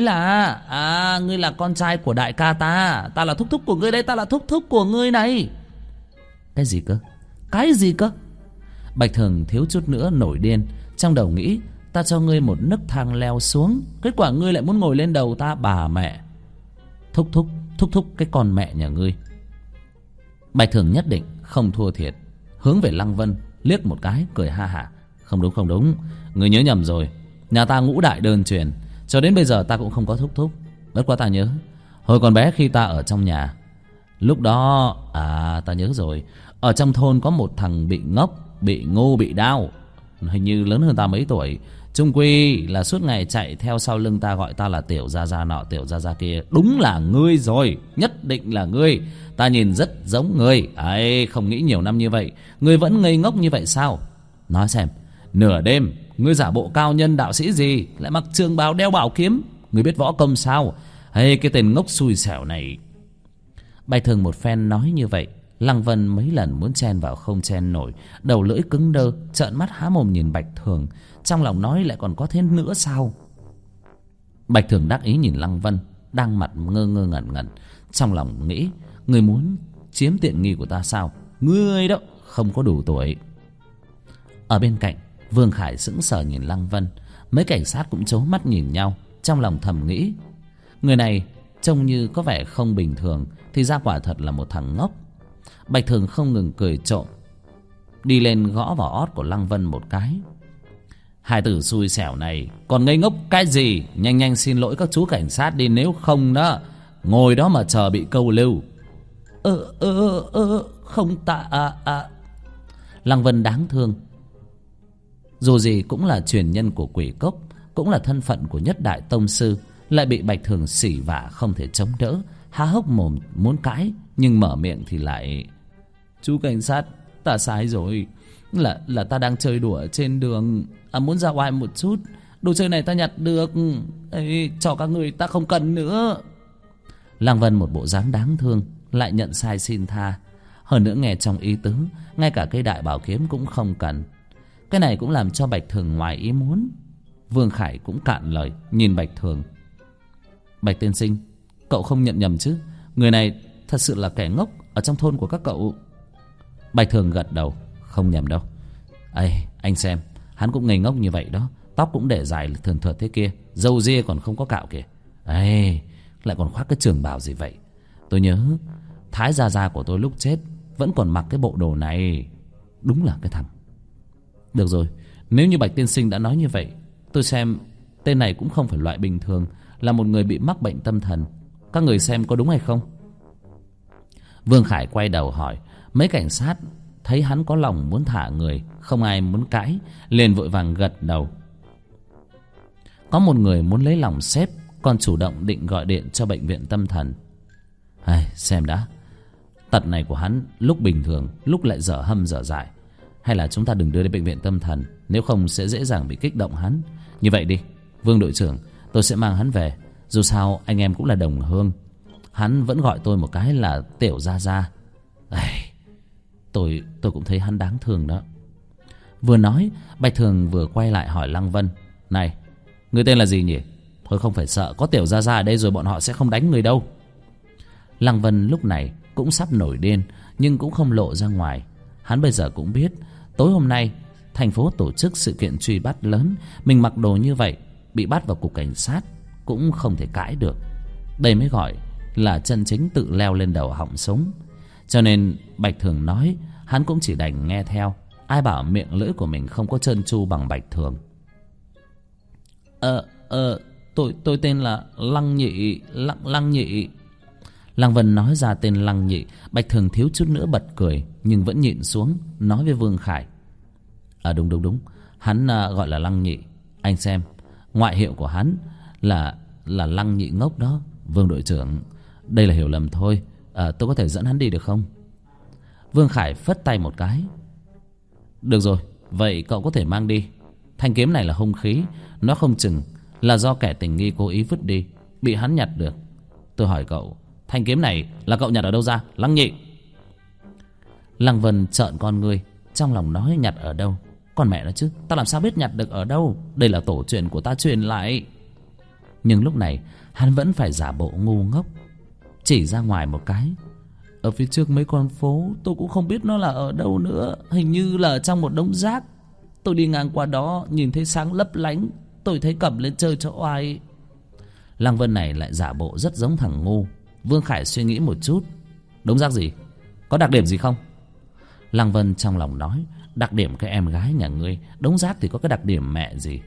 là con trai của đại ca ta. Ta là thúc thúc của ngươi đây, ta là thúc thúc của ngươi này. Cái gì cơ? Cái gì cơ? Bạch Thường thiếu chút nữa nổi điên, trong đầu nghĩ: ta cho ngươi một nấc thang leo xuống, kết quả ngươi lại muốn ngồi lên đầu ta. Bà mẹ. Thúc thúc cái con mẹ nhà ngươi. Bạch Thường nhất định không thua thiệt, hướng về Lăng Vân liếc một cái, cười ha hả: không đúng, ngươi nhớ nhầm rồi. Nhà ta ngũ đại đơn truyền, cho đến bây giờ ta cũng không có thúc thúc. Bất quá ta nhớ, hồi còn bé khi ta ở trong nhà, lúc đó ta nhớ rồi, ở trong thôn có một thằng bị ngốc, bị ngu, bị đau, hình như lớn hơn ta mấy tuổi. Chung quy là suốt ngày chạy theo sau lưng ta, gọi ta là tiểu gia gia nọ tiểu gia gia kia. Đúng là ngươi rồi, nhất định là ngươi. Ta nhìn rất giống ngươi. Không nghĩ nhiều năm như vậy ngươi vẫn ngây ngốc như vậy sao? Nói xem, nửa đêm ngươi giả bộ cao nhân đạo sĩ gì, lại mặc trường bào đeo bảo kiếm, ngươi biết võ công sao? Cái tên ngốc xui xẻo này. Bạch Thường một phen nói như vậy, Lăng Vân mấy lần muốn chen vào không chen nổi, đầu lưỡi cứng đơ, trợn mắt há mồm nhìn Bạch Thường, trong lòng nói lại còn có thế nữa sao? Bạch Thường đắc ý nhìn Lăng Vân đang mặt ngơ ngơ ngẩn ngẩn, trong lòng nghĩ: ngươi muốn chiếm tiện nghi của ta sao? Ngươi đó không có đủ tuổi. Ở bên cạnh, Vương Khải sững sờ nhìn Lăng Vân, mấy cảnh sát cũng trố mắt nhìn nhau, trong lòng thầm nghĩ: người này trông như có vẻ không bình thường, thì ra quả thật là một thằng ngốc. Bạch Thường không ngừng cười trộm, đi lên gõ vào ót của Lăng Vân một cái. Hai tử xui xẻo này còn ngây ngốc cái gì, nhanh nhanh xin lỗi các chú cảnh sát đi, nếu không đó ngồi đó mà chờ bị câu lưu. Không tạ Lăng Vân đáng thương, dù gì cũng là truyền nhân của Quỷ Cốc, cũng là thân phận của nhất đại tông sư, lại bị Bạch Thường xỉ vả không thể chống đỡ, há hốc mồm muốn cãi, nhưng mở miệng thì lại: chú cảnh sát, ta sai rồi, là ta đang chơi đùa ở trên đường, muốn ra ngoài một chút, đồ chơi này ta nhặt được, cho các người, ta không cần nữa. Lăng Vân một bộ dáng đáng thương, lại nhận sai xin tha. Hơn nữa nghe trong ý tứ, ngay cả cây đại bảo kiếm cũng không cần. Cái này cũng làm cho Bạch Thường ngoài ý muốn. Vương Khải cũng cạn lời, nhìn Bạch Thường: Bạch tiên sinh, cậu không nhận nhầm chứ? Người này thật sự là kẻ ngốc ở trong thôn của các cậu. Bạch Thường gật đầu: không nhầm đâu. Anh xem, hắn cũng ngây ngốc như vậy đó, tóc cũng để dài thường thượt thế kia, râu ria còn không có cạo kìa. Lại còn khoác cái trường bào gì vậy? Tôi nhớ Thái gia gia của tôi lúc chết vẫn còn mặc cái bộ đồ này. Đúng là cái thằng. Được rồi, nếu như Bạch tiên sinh đã nói như vậy, tôi xem tên này cũng không phải loại bình thường, là một người bị mắc bệnh tâm thần. Các người xem có đúng hay không? Vương Khải quay đầu hỏi. Mấy cảnh sát thấy hắn có lòng muốn thả người, không ai muốn cãi, liền vội vàng gật đầu. Có một người muốn lấy lòng sếp, còn chủ động định gọi điện cho bệnh viện tâm thần. Xem đã, tật này của hắn lúc bình thường, lúc lại dở hâm dở dại. Hay là chúng ta đừng đưa đến bệnh viện tâm thần, nếu không sẽ dễ dàng bị kích động hắn. Như vậy đi, Vương đội trưởng, tôi sẽ mang hắn về. Dù sao anh em cũng là đồng hương. Hắn vẫn gọi tôi một cái là Tiểu Gia Gia. Tôi cũng thấy hắn đáng thương đó. Vừa nói, Bạch Thường vừa quay lại hỏi Lăng Vân: Này, người tên là gì nhỉ? Thôi không phải sợ, có Tiểu Gia Gia ở đây rồi bọn họ sẽ không đánh người đâu. Lăng Vân lúc này cũng sắp nổi điên, nhưng cũng không lộ ra ngoài. Hắn bây giờ cũng biết tối hôm nay thành phố tổ chức sự kiện truy bắt lớn, mình mặc đồ như vậy bị bắt vào cục cảnh sát cũng không thể cãi được. Đây mới gọi là chân chính tự leo lên đầu họng súng. Cho nên Bạch Thường nói, hắn cũng chỉ đành nghe theo. Ai bảo miệng lưỡi của mình không có trơn tru bằng Bạch Thường. Tôi tên là Lăng Nhị. Lăng Nhị. Lăng Vân nói ra tên Lăng Nhị. Bạch Thường thiếu chút nữa bật cười, nhưng vẫn nhịn xuống, nói với Vương Khải: Đúng, hắn gọi là Lăng Nhị. Anh xem, ngoại hiệu của hắn là Lăng Nhị ngốc đó. Vương đội trưởng, đây là hiểu lầm thôi, tôi có thể dẫn hắn đi được không? Vương Khải phất tay một cái: Được rồi, vậy cậu có thể mang đi. Thanh kiếm này là hung khí, nó không chừng là do kẻ tình nghi cố ý vứt đi, bị hắn nhặt được. Tôi hỏi cậu, thanh kiếm này là cậu nhặt ở đâu ra, Lăng Nhị? Lăng Vân trợn con ngươi, trong lòng nói nhặt ở đâu? Con mẹ nó chứ, ta làm sao biết nhặt được ở đâu? Đây là tổ truyền của ta truyền lại. Nhưng lúc này hắn vẫn phải giả bộ ngu ngốc, chỉ ra ngoài một cái: Ở phía trước mấy con phố, tôi cũng không biết nó là ở đâu nữa, hình như là trong một đống rác. Tôi đi ngang qua đó, nhìn thấy sáng lấp lánh, tôi thấy cầm lên chơi cho oai. Lăng Vân này lại giả bộ rất giống thằng ngu. Vương Khải suy nghĩ một chút: Đống rác gì? Có đặc điểm gì không? Lăng Vân trong lòng nói: Đặc điểm cái em gái nhà ngươi, đống rác thì có cái đặc điểm mẹ gì?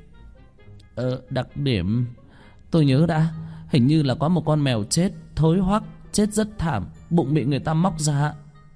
Đặc điểm... Tôi nhớ đã, hình như là có một con mèo chết, thối hoắc, chết rất thảm, bụng bị người ta móc ra.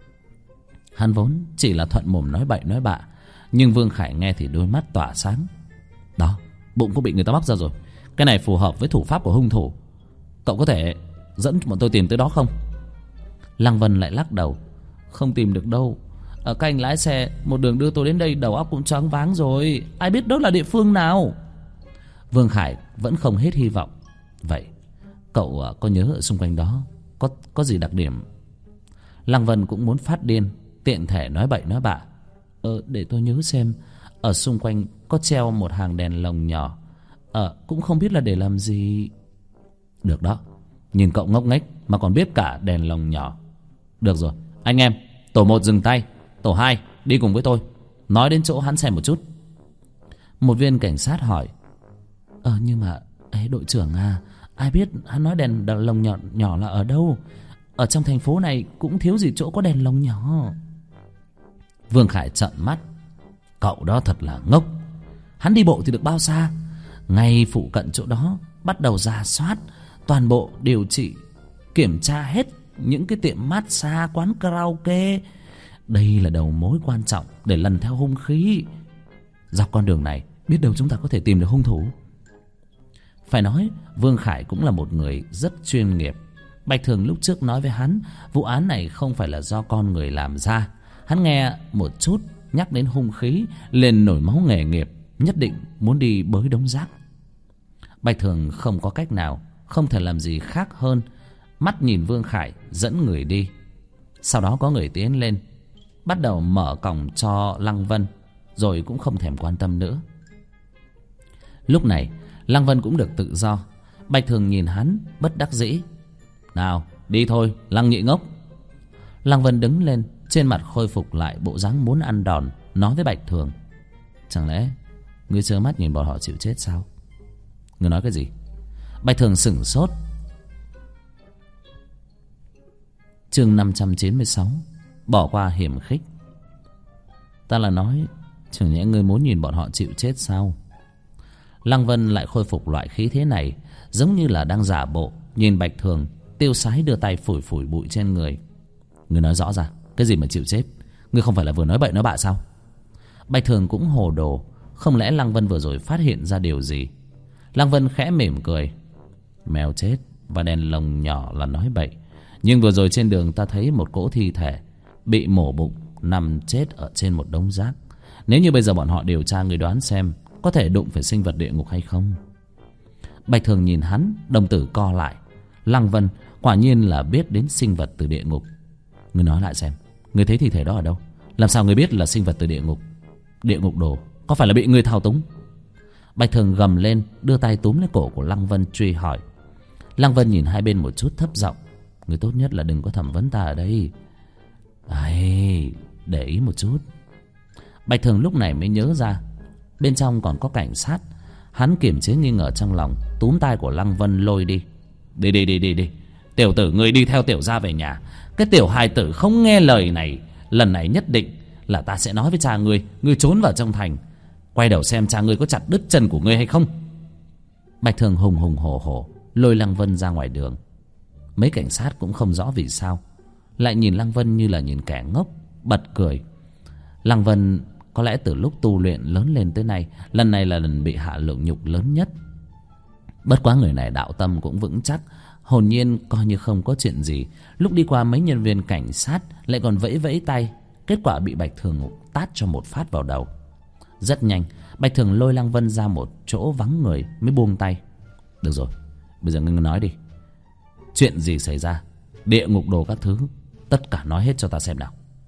Hắn vốn chỉ là thuận mồm nói bậy nói bạ, nhưng Vương Khải nghe thì đôi mắt tỏa sáng. Đó, bụng cũng bị người ta móc ra rồi. Cái này phù hợp với thủ pháp của hung thủ. Cậu có thể dẫn bọn tôi tìm tới đó không? Lăng Vân lại lắc đầu: Không tìm được đâu. Các anh lái xe một đường đưa tôi đến đây, đầu óc cũng choáng váng rồi, ai biết đó là địa phương nào. Vương Khải vẫn không hết hy vọng: Vậy cậu có nhớ ở xung quanh đó có gì đặc điểm? Lăng Vân cũng muốn phát điên, tiện thể nói bậy nói bạ: Để tôi nhớ xem. Ở xung quanh có treo một hàng đèn lồng nhỏ, cũng không biết là để làm gì. Được đó, nhìn cậu ngốc nghếch mà còn biết cả đèn lồng nhỏ. Được rồi, anh em, tổ 1 dừng tay, tổ 2 đi cùng với tôi, nói đến chỗ hắn xem một chút. Một viên cảnh sát hỏi: Nhưng mà đội trưởng à, ai biết hắn nói đèn lồng nhỏ là ở đâu? Ở trong thành phố này cũng thiếu gì chỗ có đèn lồng nhỏ. Vương Khải trợn mắt. Cậu đó thật là ngốc. Hắn đi bộ thì được bao xa? Ngay phụ cận chỗ đó bắt đầu rà soát toàn bộ, điều trị, kiểm tra hết những cái tiệm massage, quán karaoke. Đây là đầu mối quan trọng để lần theo hung khí. Dọc con đường này biết đâu chúng ta có thể tìm được hung thủ. Phải nói Vương Khải cũng là một người rất chuyên nghiệp. Bạch Thường lúc trước nói với hắn vụ án này không phải là do con người làm ra. Hắn nghe một chút nhắc đến hung khí liền nổi máu nghề nghiệp, nhất định muốn đi bới đống rác. Bạch Thường không có cách nào, không thể làm gì khác hơn mắt nhìn Vương Khải dẫn người đi. Sau đó có người tiến lên, bắt đầu mở cổng cho Lăng Vân, rồi cũng không thèm quan tâm nữa. Lúc này Lăng Vân cũng được tự do. Bạch Thường nhìn hắn bất đắc dĩ. Nào đi thôi Lăng nhị ngốc. Lăng Vân đứng lên, trên mặt khôi phục lại bộ dáng muốn ăn đòn, nói với Bạch Thường: Chẳng lẽ ngươi trơ mắt nhìn bọn họ chịu chết sao? Ngươi nói cái gì? Bạch Thường sửng sốt. Chương 596 bỏ qua hiểm khích. Ta là nói, chẳng nhẽ ngươi muốn nhìn bọn họ chịu chết sao? Lăng Vân lại khôi phục loại khí thế này, giống như là đang giả bộ, nhìn Bạch Thường, tiêu sái đưa tay phủi phủi bụi trên người. Ngươi nói rõ ra, cái gì mà chịu chết? Ngươi không phải là vừa nói bậy nói bạ sao? Bạch Thường cũng hồ đồ, không lẽ Lăng Vân vừa rồi phát hiện ra điều gì? Lăng Vân khẽ mỉm cười. Mèo chết và đèn lồng nhỏ là nói bậy, nhưng vừa rồi trên đường ta thấy một cỗ thi thể bị mổ bụng nằm chết ở trên một đống rác. Nếu như bây giờ bọn họ điều tra, người đoán xem có thể đụng phải sinh vật địa ngục hay không? Bạch Thường nhìn hắn, đồng tử co lại. Lăng Vân quả nhiên là biết đến sinh vật từ địa ngục. Ngươi nói lại xem, ngươi thấy thi thể đó ở đâu? Làm sao ngươi biết là sinh vật từ địa ngục? Địa ngục đồ có phải là bị ngươi thao túng? Bạch Thường gầm lên, đưa tay túm lấy cổ của Lăng Vân truy hỏi. Lăng Vân nhìn hai bên một chút, thấp giọng: Ngươi tốt nhất là đừng có thẩm vấn ta ở đây. Ai, để ý một chút. Bạch Thường lúc này mới nhớ ra bên trong còn có cảnh sát. Hắn kiềm chế nghi ngờ trong lòng, túm tay của Lăng Vân lôi đi. Đi. Tiểu tử, ngươi đi theo tiểu gia về nhà. Cái tiểu hài tử không nghe lời này, lần này nhất định là ta sẽ nói với cha ngươi, ngươi trốn vào trong thành. Quay đầu xem cha ngươi có chặt đứt chân của ngươi hay không. Bạch Thường hùng hùng hổ hổ lôi Lăng Vân ra ngoài đường. Mấy cảnh sát cũng không rõ vì sao lại nhìn Lăng Vân như là nhìn kẻ ngốc, bật cười. Lăng Vân có lẽ từ lúc tu luyện lớn lên tới nay, lần này là lần bị hạ lượng nhục lớn nhất. Bất quá người này đạo tâm cũng vững chắc, hồn nhiên coi như không có chuyện gì. Lúc đi qua mấy nhân viên cảnh sát lại còn vẫy vẫy tay, kết quả bị Bạch Thường tát cho một phát vào đầu. Rất nhanh Bạch Thường lôi Lăng Vân ra một chỗ vắng người mới buông tay. Được rồi, bây giờ ngươi nói đi, chuyện gì xảy ra? Địa ngục đồ các thứ, tất cả nói hết cho ta xem nào.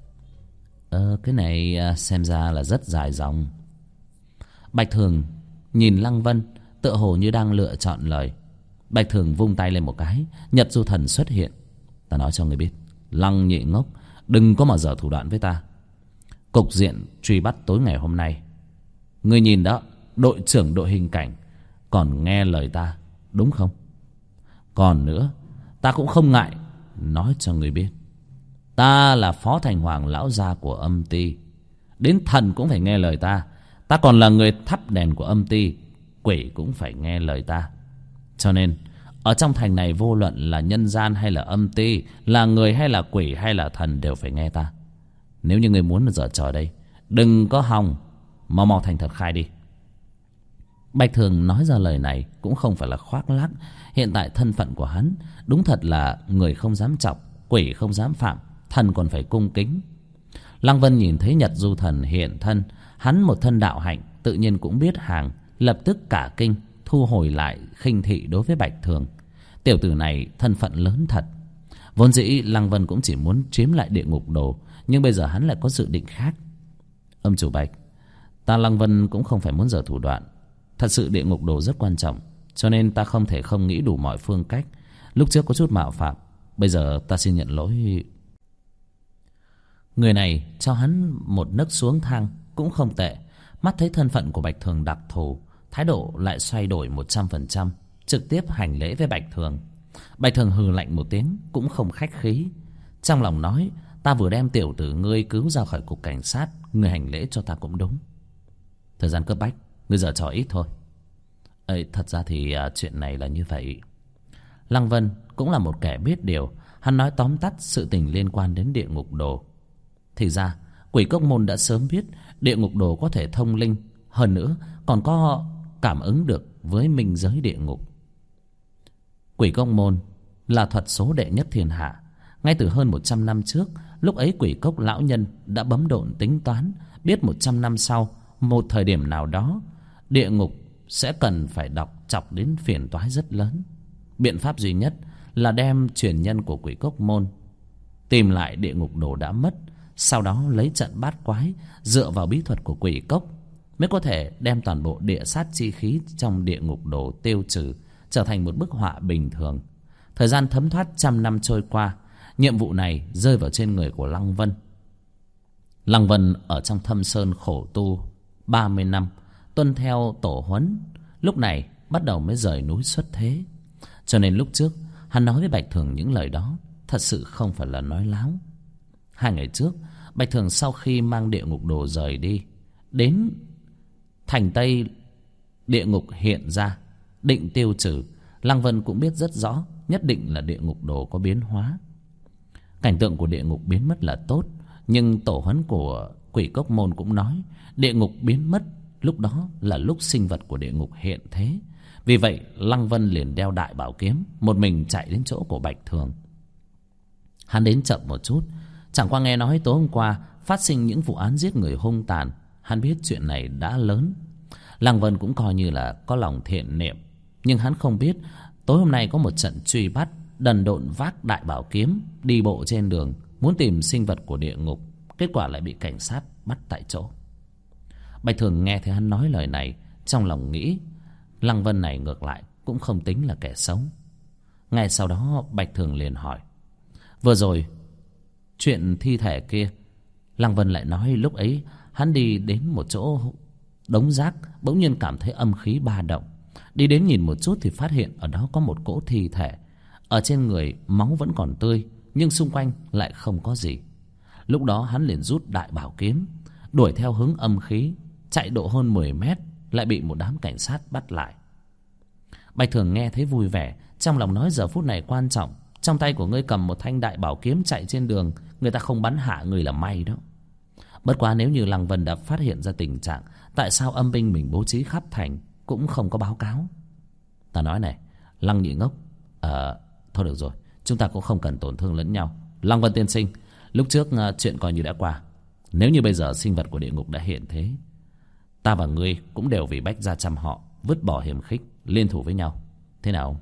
Cái này xem ra là rất dài dòng. Bạch Thường nhìn Lăng Vân, tựa hồ như đang lựa chọn lời. Bạch Thường vung tay lên một cái, Nhật Du Thần xuất hiện. Ta nói cho người biết, Lăng nhị ngốc, đừng có mà dở thủ đoạn với ta. Cục diện truy bắt tối ngày hôm nay, ngươi nhìn đó, đội trưởng đội hình cảnh còn nghe lời ta, đúng không? Còn nữa, ta cũng không ngại nói cho người biết, ta là Phó Thành Hoàng lão gia của âm ty. Đến thần cũng phải nghe lời ta. Ta còn là người thắp đèn của âm ty, quỷ cũng phải nghe lời ta. Cho nên ở trong thành này, vô luận là nhân gian hay là âm ty, là người hay là quỷ hay là thần, đều phải nghe ta. Nếu như người muốn giở trò đây, đừng có hòng, mau thành thật khai đi. Bạch Thường nói ra lời này cũng không phải là khoác lác. Hiện tại thân phận của hắn đúng thật là người không dám chọc, quỷ không dám phạm, thần còn phải cung kính. Lăng Vân nhìn thấy Nhật Du Thần hiện thân, hắn một thân đạo hạnh tự nhiên cũng biết hàng, lập tức cả kinh, thu hồi lại khinh thị đối với Bạch Thường. Tiểu tử này thân phận lớn thật. Vốn dĩ Lăng Vân cũng chỉ muốn chiếm lại địa ngục đồ, nhưng bây giờ hắn lại có dự định khác. Ông chủ Bạch, ta Lăng Vân cũng không phải muốn giở thủ đoạn. Thật sự địa ngục đồ rất quan trọng, cho nên ta không thể không nghĩ đủ mọi phương cách. Lúc trước có chút mạo phạm, bây giờ ta xin nhận lỗi. Người này cho hắn một nấc xuống thang cũng không tệ. Mắt thấy thân phận của Bạch Thường đặc thù, thái độ lại xoay đổi 100%, trực tiếp hành lễ với Bạch Thường. Bạch Thường hừ lạnh một tiếng, cũng không khách khí, trong lòng nói: ta vừa đem tiểu tử ngươi cứu ra khỏi cục cảnh sát, ngươi hành lễ cho ta cũng đúng. Thời gian cấp bách, ngươi giở trò ít thôi. Ấy, thật ra thì chuyện này là như vậy. Lăng Vân cũng là một kẻ biết điều, hắn nói tóm tắt sự tình liên quan đến địa ngục đồ. Thì ra Quỷ Cốc Môn đã sớm biết địa ngục đồ có thể thông linh, hơn nữa còn có cảm ứng được với minh giới địa ngục. Quỷ Cốc Môn là thuật số đệ nhất thiên hạ. Ngay từ hơn 100 năm trước, lúc ấy Quỷ Cốc lão nhân đã bấm độn tính toán, biết 100 năm sau, một thời điểm nào đó, địa ngục sẽ cần phải chọc đến phiền toái rất lớn. Biện pháp duy nhất là đem truyền nhân của Quỷ Cốc Môn tìm lại địa ngục đồ đã mất, sau đó lấy trận bát quái, dựa vào bí thuật của Quỷ Cốc mới có thể đem toàn bộ địa sát chi khí trong địa ngục đồ tiêu trừ, trở thành một bức họa bình thường. Thời gian thấm thoát 100 năm trôi qua, nhiệm vụ này rơi vào trên người của Lăng Vân. Lăng Vân ở trong thâm sơn khổ tu 30 năm, tuân theo tổ huấn, lúc này bắt đầu mới rời núi xuất thế. Cho nên lúc trước hắn nói với Bạch Thường những lời đó thật sự không phải là nói láo. 2 ngày trước, Bạch Thường sau khi mang địa ngục đồ rời đi, đến thành Tây địa ngục hiện ra, định tiêu trừ. Lăng Vân cũng biết rất rõ, nhất định là địa ngục đồ có biến hóa. Cảnh tượng của địa ngục biến mất là tốt, nhưng tổ huấn của Quỷ Cốc Môn cũng nói địa ngục biến mất, lúc đó là lúc sinh vật của địa ngục hiện thế. Vì vậy Lăng Vân liền đeo đại bảo kiếm, một mình chạy đến chỗ của Bạch Thường. Hắn đến chậm một chút, chẳng qua nghe nói tối hôm qua phát sinh những vụ án giết người hung tàn, hắn biết chuyện này đã lớn. Lăng Vân cũng coi như là có lòng thiện niệm, nhưng hắn không biết tối hôm nay có một trận truy bắt, đần độn vác đại bảo kiếm đi bộ trên đường, muốn tìm sinh vật của địa ngục, kết quả lại bị cảnh sát bắt tại chỗ. Bạch Thường nghe thấy hắn nói lời này, trong lòng nghĩ Lăng Vân này ngược lại cũng không tính là kẻ xấu. Ngay sau đó Bạch Thường liền hỏi: vừa rồi chuyện thi thể kia, Lăng Vân lại nói lúc ấy hắn đi đến một chỗ đống rác, bỗng nhiên cảm thấy âm khí ba động. Đi đến nhìn một chút thì phát hiện ở đó có một cỗ thi thể. Ở trên người máu vẫn còn tươi, nhưng xung quanh lại không có gì. Lúc đó hắn liền rút đại bảo kiếm, đuổi theo hướng âm khí, chạy độ hơn 10 mét, lại bị một đám cảnh sát bắt lại. Bạch Thường nghe thấy vui vẻ, trong lòng nói giờ phút này quan trọng. Trong tay của ngươi cầm một thanh đại bảo kiếm chạy trên đường, người ta không bắn hạ ngươi là may đó. Bất quá nếu như Lăng Vân đã phát hiện ra tình trạng, tại sao âm binh mình bố trí khắp thành cũng không có báo cáo? Ta nói này, Lăng nhị ngốc, thôi được rồi, chúng ta cũng không cần tổn thương lẫn nhau. Lăng Vân tiên sinh, lúc trước chuyện coi như đã qua. Nếu như bây giờ sinh vật của địa ngục đã hiện thế, ta và ngươi cũng đều vì Bách gia chăm họ, vứt bỏ hiềm khích, liên thủ với nhau. Thế nào?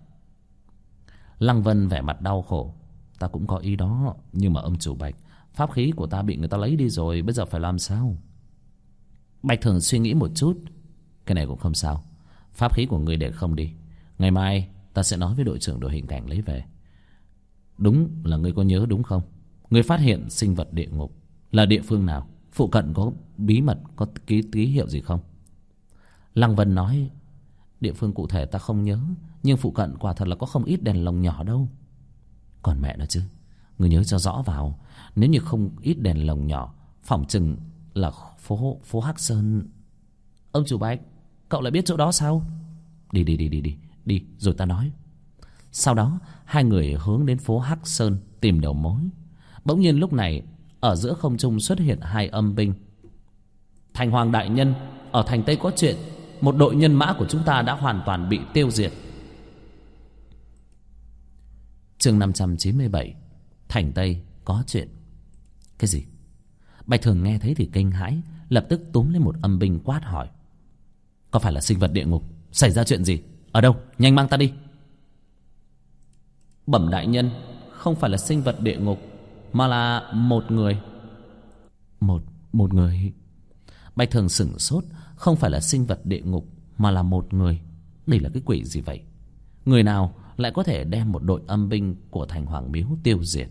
Lăng Vân vẻ mặt đau khổ. Ta cũng có ý đó, nhưng mà ông chủ Bạch, pháp khí của ta bị người ta lấy đi rồi, bây giờ phải làm sao? Bạch Thường suy nghĩ một chút. Cái này cũng không sao, pháp khí của ngươi để không đi, ngày mai ta sẽ nói với đội trưởng đội hình cảnh lấy về. Đúng là ngươi có nhớ đúng không? Ngươi phát hiện sinh vật địa ngục là địa phương nào? Phụ cận có bí mật, có ký hiệu gì không? Lăng Vân nói: địa phương cụ thể ta không nhớ, nhưng phụ cận quả thật là có không ít đèn lồng nhỏ đâu. Còn mẹ nó chứ, ngươi nhớ cho rõ vào. Nếu như không ít đèn lồng nhỏ, phỏng chừng là phố Hắc Sơn. Ông chủ Bạch, cậu lại biết chỗ đó sao? Đi rồi ta nói. Sau đó hai người hướng đến phố Hắc Sơn tìm đầu mối. Bỗng nhiên lúc này ở giữa không trung xuất hiện 2 âm binh. Thành Hoàng đại nhân, ở thành Tây có chuyện, một đội nhân mã của chúng ta đã hoàn toàn bị tiêu diệt. Chương 597. Thành Tây có chuyện. Cái gì? Bạch Thường nghe thấy thì kinh hãi, lập tức túm lên một âm binh quát hỏi: có phải là sinh vật địa ngục? Xảy ra chuyện gì? Ở đâu? Nhanh mang ta đi. Bẩm đại nhân, không phải là sinh vật địa ngục, mà là một người. Một người? Bạch Thường sửng sốt. Không phải là sinh vật địa ngục, mà là một người. Đây là cái quỷ gì vậy? Người nào lại có thể đem một đội âm binh của Thành Hoàng Miếu tiêu diệt?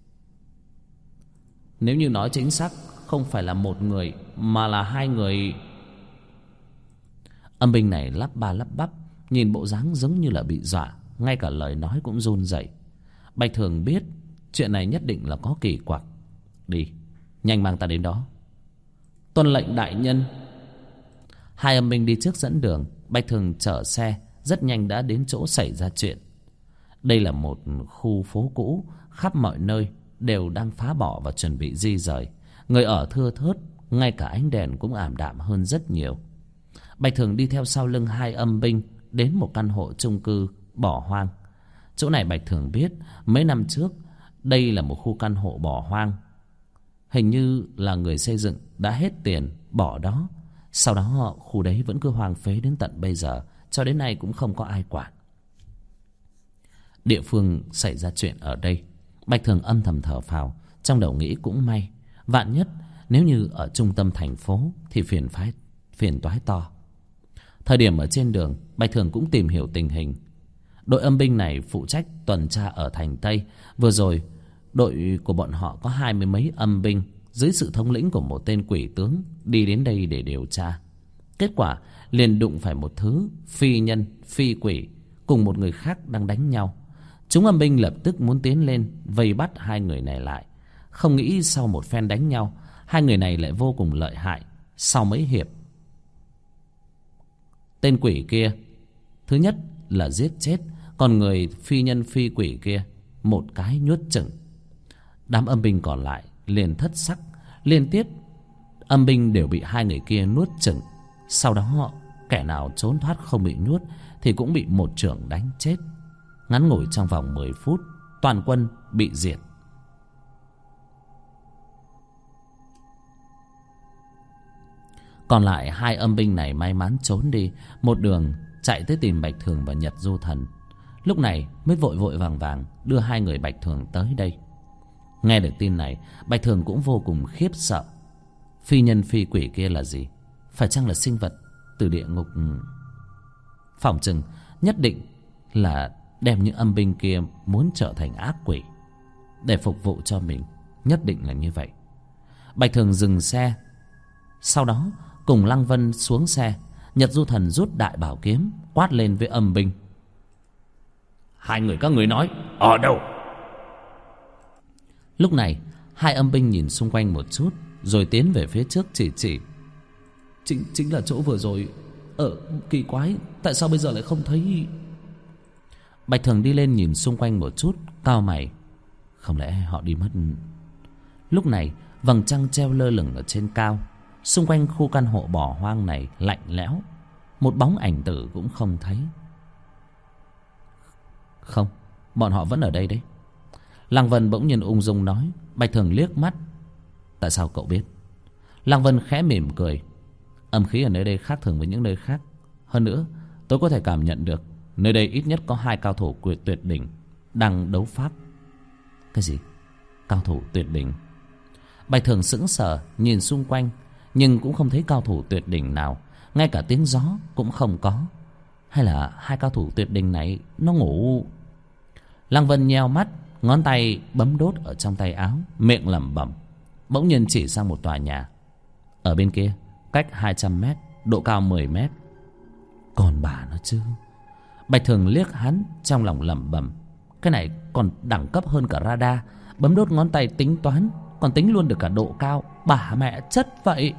Nếu như nói chính xác, không phải là một người, mà là 2 người. Âm binh này lắp ba lắp bắp, nhìn bộ dáng giống như là bị dọa, ngay cả lời nói cũng run rẩy. Bạch Thường biết chuyện này nhất định là có kỳ quặc. Đi, nhanh mang ta đến đó. Tuân lệnh đại nhân. Hai âm binh đi trước dẫn đường. Bạch Thường chở xe rất nhanh đã đến chỗ xảy ra chuyện. Đây là một khu phố cũ, khắp mọi nơi đều đang phá bỏ và chuẩn bị di rời. Người ở thưa thớt, ngay cả ánh đèn cũng ảm đạm hơn rất nhiều. Bạch Thường đi theo sau lưng hai âm binh đến một căn hộ chung cư bỏ hoang. Chỗ này Bạch Thường biết mấy năm trước đây là một khu căn hộ bỏ hoang. Hình như là người xây dựng đã hết tiền bỏ đó. Sau đó khu đấy vẫn cứ hoang phế đến tận bây giờ, cho đến nay cũng không có ai quản. Địa phương xảy ra chuyện ở đây, Bạch Thường âm thầm thở phào, trong đầu nghĩ cũng may. Vạn nhất nếu như ở trung tâm thành phố thì phiền toái to. Thời điểm ở trên đường, Bạch Thường cũng tìm hiểu tình hình. Đội âm binh này phụ trách tuần tra ở thành Tây. Vừa rồi đội của bọn họ có 20 mấy âm binh dưới sự thống lĩnh của một tên quỷ tướng đi đến đây để điều tra. Kết quả liền đụng phải một thứ phi nhân phi quỷ cùng một người khác đang đánh nhau. Chúng âm binh lập tức muốn tiến lên vây bắt hai người này lại. Không nghĩ sau một phen đánh nhau, hai người này lại vô cùng lợi hại. Sau mấy hiệp, tên quỷ kia thứ nhất là giết chết, còn người phi nhân phi quỷ kia một cái nhuốt chửng. Đám âm binh còn lại liền thất sắc. Liên tiếp âm binh đều bị hai người kia nuốt chửng. Sau đó kẻ nào trốn thoát không bị nuốt thì cũng bị một chưởng đánh chết. Ngắn ngủi trong vòng 10 phút, toàn quân bị diệt. Còn lại hai âm binh này may mắn trốn đi, một đường chạy tới tìm Bạch Thường và Nhật Du Thần. Lúc này mới vội vội vàng vàng đưa hai người Bạch Thường tới đây. Nghe được tin này, Bạch Thường cũng vô cùng khiếp sợ. Phi nhân phi quỷ kia là gì? Phải chăng là sinh vật từ địa ngục? Phỏng chừng nhất định là đem những âm binh kia muốn trở thành ác quỷ để phục vụ cho mình. Nhất định là như vậy. Bạch Thường dừng xe, sau đó cùng Lăng Vân xuống xe. Nhật Du Thần rút đại bảo kiếm quát lên với âm binh: hai người các người nói ở đâu? Lúc này hai âm binh nhìn xung quanh một chút rồi tiến về phía trước chỉ. Chính là chỗ vừa rồi. Kỳ quái, tại sao bây giờ lại không thấy? Bạch Thường đi lên nhìn xung quanh một chút, cau mày. Không lẽ họ đi mất? Lúc này vầng trăng treo lơ lửng ở trên cao. Xung quanh khu căn hộ bỏ hoang này lạnh lẽo, một bóng ảnh tử cũng không thấy. Không, bọn họ vẫn ở đây đấy. Lăng Vân bỗng nhiên ung dung nói. Bạch Thường liếc mắt. Tại sao cậu biết? Lăng Vân khẽ mỉm cười. Âm khí ở nơi đây khác thường với những nơi khác. Hơn nữa tôi có thể cảm nhận được nơi đây ít nhất có 2 cao thủ tuyệt đỉnh đang đấu pháp. Cái gì? Cao thủ tuyệt đỉnh? Bạch Thường sững sờ nhìn xung quanh, nhưng cũng không thấy cao thủ tuyệt đỉnh nào. Ngay cả tiếng gió cũng không có. Hay là hai cao thủ tuyệt đỉnh này nó ngủ? Lăng Vân nheo mắt, ngón tay bấm đốt ở trong tay áo, miệng lẩm bẩm. Bỗng nhiên chỉ sang một tòa nhà ở bên kia, cách 200 mét, độ cao 10 mét. Còn bà nó chứ. Bạch Thường liếc hắn, trong lòng lẩm bẩm. Cái này còn đẳng cấp hơn cả radar. Bấm đốt ngón tay tính toán, còn tính luôn được cả độ cao. Bà mẹ chất vậy.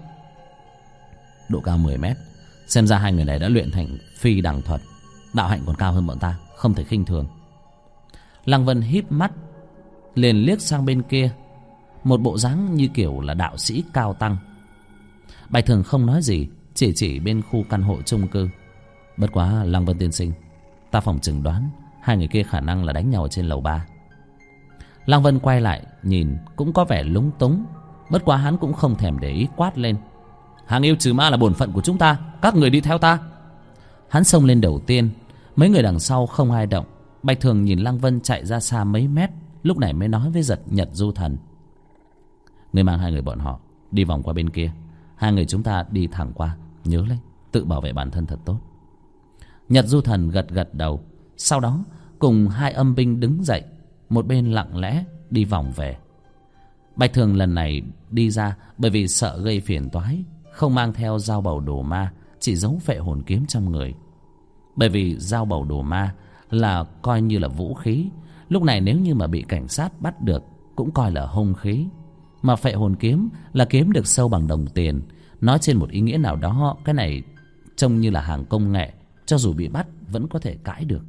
Độ cao 10 mét. Xem ra hai người này đã luyện thành phi đằng thuật. Đạo hạnh còn cao hơn bọn ta, không thể khinh thường. Lăng Vân híp mắt, liền liếc sang bên kia, một bộ dáng như kiểu là đạo sĩ cao tăng. Bạch Thường không nói gì, chỉ bên khu căn hộ chung cư. Bất quá Lăng Vân tiên sinh, ta phỏng chừng đoán hai người kia khả năng là đánh nhau ở trên lầu 3. Lăng Vân quay lại nhìn, cũng có vẻ lúng túng. Bất quá hắn cũng không thèm để ý, quát lên: hàng yêu trừ ma là bổn phận của chúng ta, các người đi theo ta. Hắn xông lên đầu tiên, mấy người đằng sau không ai động. Bạch Thường nhìn Lăng Vân chạy ra xa mấy mét, lúc này mới nói với Nhật Du Thần: người mang hai người bọn họ đi vòng qua bên kia, hai người chúng ta đi thẳng qua, nhớ lấy tự bảo vệ bản thân thật tốt. Nhật Du Thần gật gật đầu, sau đó cùng hai âm binh đứng dậy, một bên lặng lẽ đi vòng về. Bạch Thường lần này đi ra bởi vì sợ gây phiền toái, không mang theo dao bầu đồ ma, chỉ giấu phệ hồn kiếm trong người. Bởi vì dao bầu đồ ma là coi như là vũ khí. Lúc này nếu như mà bị cảnh sát bắt được cũng coi là hung khí. Mà phệ hồn kiếm là kiếm được sâu bằng đồng tiền. Nói trên một ý nghĩa nào đó, cái này trông như là hàng công nghệ, cho dù bị bắt vẫn có thể cãi được.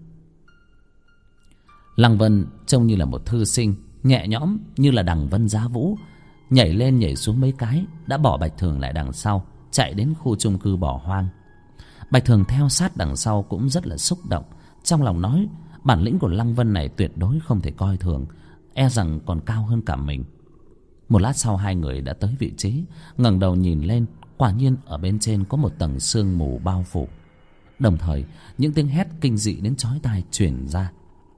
Lăng Vân trông như là một thư sinh, nhẹ nhõm như là đằng vân giá vũ, nhảy lên nhảy xuống mấy cái đã bỏ Bạch Thường lại đằng sau, chạy đến khu chung cư bỏ hoang. Bạch Thường theo sát đằng sau cũng rất là xúc động, trong lòng nói bản lĩnh của Lăng Vân này tuyệt đối không thể coi thường, e rằng còn cao hơn cả mình. Một lát sau hai người đã tới vị trí, ngẩng đầu nhìn lên, quả nhiên ở bên trên có một tầng sương mù bao phủ. Đồng thời những tiếng hét kinh dị đến chói tai truyền ra.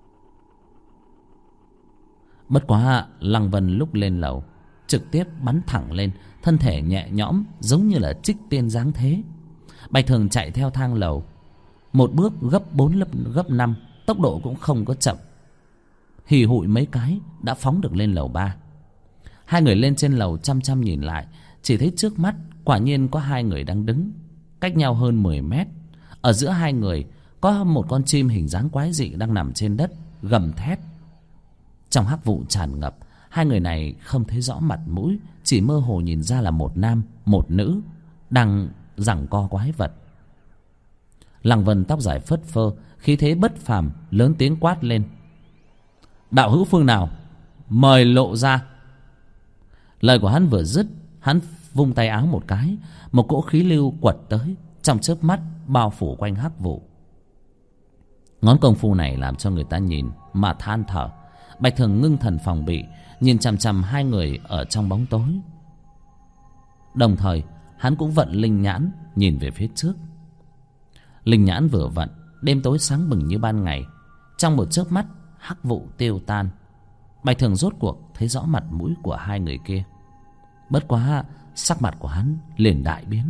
Bất quá Lăng Vân lúc lên lầu trực tiếp bắn thẳng lên, thân thể nhẹ nhõm giống như là trích tiên giáng thế. Bạch Thường chạy theo thang lầu, một bước gấp 4 gấp 5, tốc độ cũng không có chậm. Hì hụi mấy cái đã phóng được lên lầu 3. Hai người lên trên lầu chăm chăm nhìn lại, chỉ thấy trước mắt quả nhiên có hai người đang đứng, cách nhau hơn 10 mét. Ở giữa hai người có một con chim hình dáng quái dị đang nằm trên đất gầm thét. Trong hắc vụ tràn ngập, hai người này không thấy rõ mặt mũi, chỉ mơ hồ nhìn ra là một nam một nữ đang giằng co quái vật. Lăng Vân tóc dài phất phơ, khí thế bất phàm, lớn tiếng quát lên: đạo hữu phương nào, mời lộ ra. Lời của hắn vừa dứt, hắn vung tay áo một cái, một cỗ khí lưu quật tới, trong chớp mắt bao phủ quanh hắc vụ. Ngón công phu này làm cho người ta nhìn mà than thở. Bạch Thường ngưng thần phòng bị, nhìn chằm chằm hai người ở trong bóng tối. Đồng thời hắn cũng vận linh nhãn nhìn về phía trước. Linh nhãn vừa vận, đêm tối sáng bừng như ban ngày. Trong một chớp mắt hắc vụ tiêu tan. Bạch Thường rốt cuộc thấy rõ mặt mũi của hai người kia. Bất quá sắc mặt của hắn liền đại biến.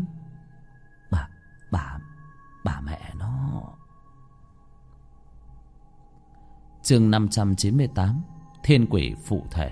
Bà mẹ nó. Chương 598, Thiên quỷ phụ thể.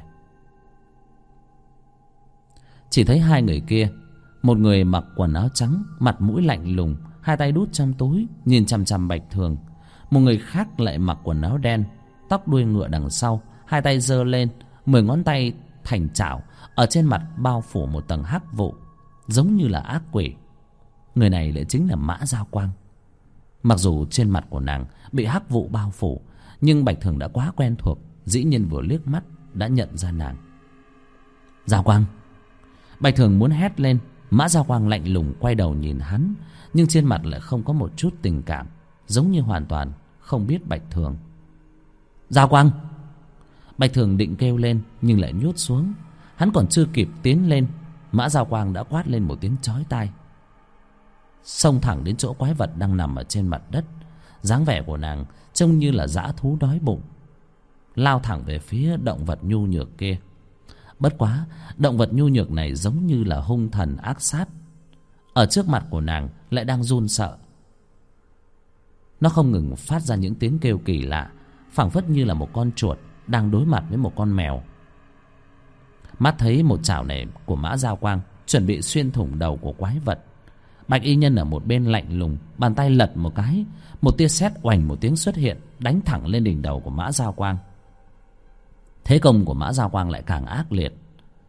Chỉ thấy hai người kia, một người mặc quần áo trắng, mặt mũi lạnh lùng, hai tay đút trong túi nhìn chằm chằm Bạch Thường. Một người khác lại mặc quần áo đen, tóc đuôi ngựa đằng sau, hai tay giơ lên, 10 ngón tay thành chảo, ở trên mặt bao phủ một tầng hắc vụ, giống như là ác quỷ. Người này lại chính là Mã Giao Quang. Mặc dù trên mặt của nàng bị hắc vụ bao phủ, nhưng Bạch Thường đã quá quen thuộc, dĩ nhiên vừa liếc mắt đã nhận ra nàng. Giao Quang. Bạch Thường muốn hét lên, Mã Giao Quang lạnh lùng quay đầu nhìn hắn, nhưng trên mặt lại không có một chút tình cảm, giống như hoàn toàn không biết Bạch Thường. Giao Quang. Bạch Thường định kêu lên nhưng lại nhốt xuống. Hắn còn chưa kịp tiến lên, Mã Giao Quang đã quát lên một tiếng chói tai, xông thẳng đến chỗ quái vật đang nằm ở trên mặt đất. Dáng vẻ của nàng trông như là dã thú đói bụng, lao thẳng về phía động vật nhu nhược kia. Bất quá động vật nhu nhược này giống như là hung thần ác sát, ở trước mặt của nàng lại đang run sợ. Nó không ngừng phát ra những tiếng kêu kỳ lạ, phảng phất như là một con chuột đang đối mặt với một con mèo. Mắt thấy một chảo này của Mã Giao Quang chuẩn bị xuyên thủng đầu của quái vật, Bạch y nhân ở một bên lạnh lùng, bàn tay lật một cái, một tia sét oành một tiếng xuất hiện, đánh thẳng lên đỉnh đầu của Mã Giao Quang. Thế công của Mã Giao Quang lại càng ác liệt.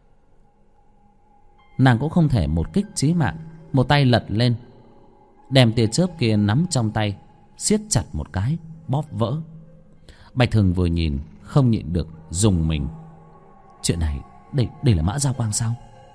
Nàng cũng không thể một kích chí mạng, một tay lật lên, đem tia chớp kia nắm trong tay, siết chặt một cái, bóp vỡ. Bạch Thường vừa nhìn không nhịn được rùng mình. Chuyện này, đây là Mã Giao Quang sao?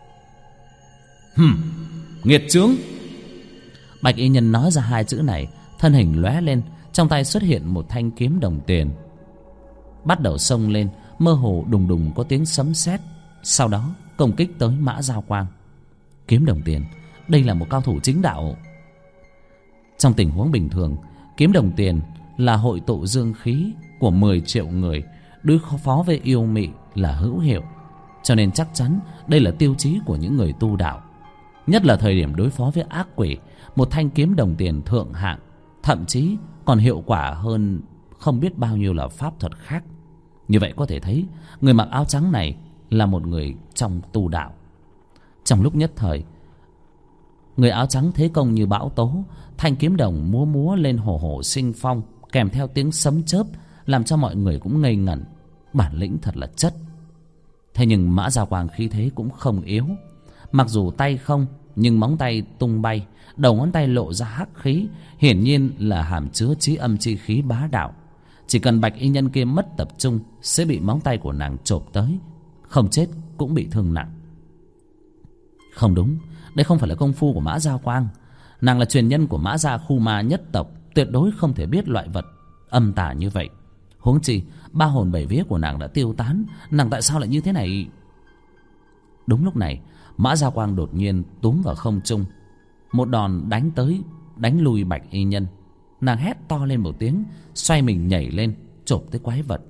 Nghiệt chướng. Bạch y nhân nói ra hai chữ này, thân hình lóe lên, trong tay xuất hiện một thanh kiếm đồng tiền, bắt đầu xông lên, mơ hồ đùng đùng có tiếng sấm sét, sau đó công kích tới Mã Giao Quang. Kiếm đồng tiền, đây là một cao thủ chính đạo. Trong tình huống bình thường, kiếm đồng tiền là hội tụ dương khí của 10 triệu người, đối phó với yêu mị là hữu hiệu, cho nên chắc chắn đây là tiêu chí của những người tu đạo. Nhất là thời điểm đối phó với ác quỷ, một thanh kiếm đồng tiền thượng hạng, thậm chí còn hiệu quả hơn không biết bao nhiêu là pháp thuật khác. Như vậy có thể thấy người mặc áo trắng này là một người trong tu đạo. Trong lúc nhất thời, người áo trắng thế công như bão tố, thanh kiếm đồng múa múa lên hồ hồ sinh phong, kèm theo tiếng sấm chớp, làm cho mọi người cũng ngây ngẩn. Bản lĩnh thật là chất. Thế nhưng Mã Gia Quang khí thế cũng không yếu. Mặc dù tay không, nhưng móng tay tung bay, đầu ngón tay lộ ra hắc khí, hiển nhiên là hàm chứa chí âm chi khí bá đạo. Chỉ cần bạch y nhân kia mất tập trung, sẽ bị móng tay của nàng chộp tới, không chết cũng bị thương nặng. Không đúng, đây không phải là công phu của Mã Gia Quang. Nàng là truyền nhân của Mã Gia Khu Ma nhất tộc, tuyệt đối không thể biết loại vật âm tà như vậy. Huống chi ba hồn bảy vía của nàng đã tiêu tán, nàng tại sao lại như thế này? Đúng lúc này, Mã Gia Quang đột nhiên túm vào không trung, một đòn đánh tới, đánh lùi bạch y nhân. Nàng hét to lên một tiếng, xoay mình nhảy lên, chộp tới quái vật.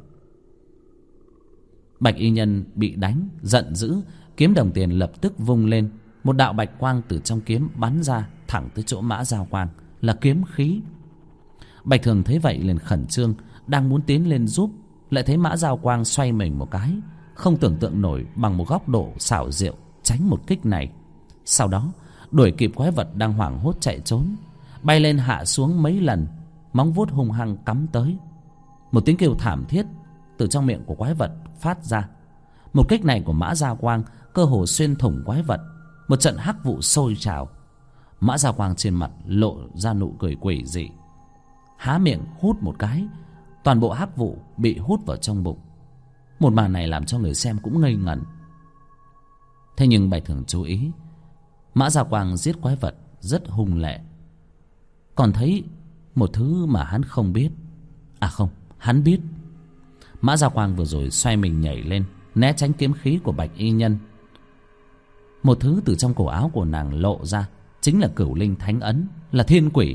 Bạch y nhân bị đánh, giận dữ, kiếm đồng tiền lập tức vung lên. Một đạo bạch quang từ trong kiếm bắn ra, thẳng tới chỗ Mã Gia Quang, là kiếm khí. Bạch Thường thấy vậy liền khẩn trương, đang muốn tiến lên giúp, lại thấy Mã Gia Quang xoay mình một cái, không tưởng tượng nổi bằng một góc độ xảo diệu tránh một kích này. Sau đó đuổi kịp quái vật đang hoảng hốt chạy trốn, bay lên hạ xuống mấy lần, móng vuốt hung hăng cắm tới. Một tiếng kêu thảm thiết từ trong miệng của quái vật phát ra. Một kích này của Mã Gia Quang cơ hồ xuyên thủng quái vật. Một trận hắc vụ sôi trào. Mã Gia Quang trên mặt lộ ra nụ cười quỷ dị, há miệng hút một cái, toàn bộ hắc vụ bị hút vào trong bụng. Một màn này làm cho người xem cũng ngây ngẩn. Thế nhưng Bạch Thường chú ý, Mã Gia Quang giết quái vật rất hung lệ. Còn thấy một thứ mà hắn không biết. À không, hắn biết. Mã Gia Quang vừa rồi xoay mình nhảy lên, né tránh kiếm khí của bạch y nhân. Một thứ từ trong cổ áo của nàng lộ ra, chính là Cửu Linh Thánh Ấn, là thiên quỷ.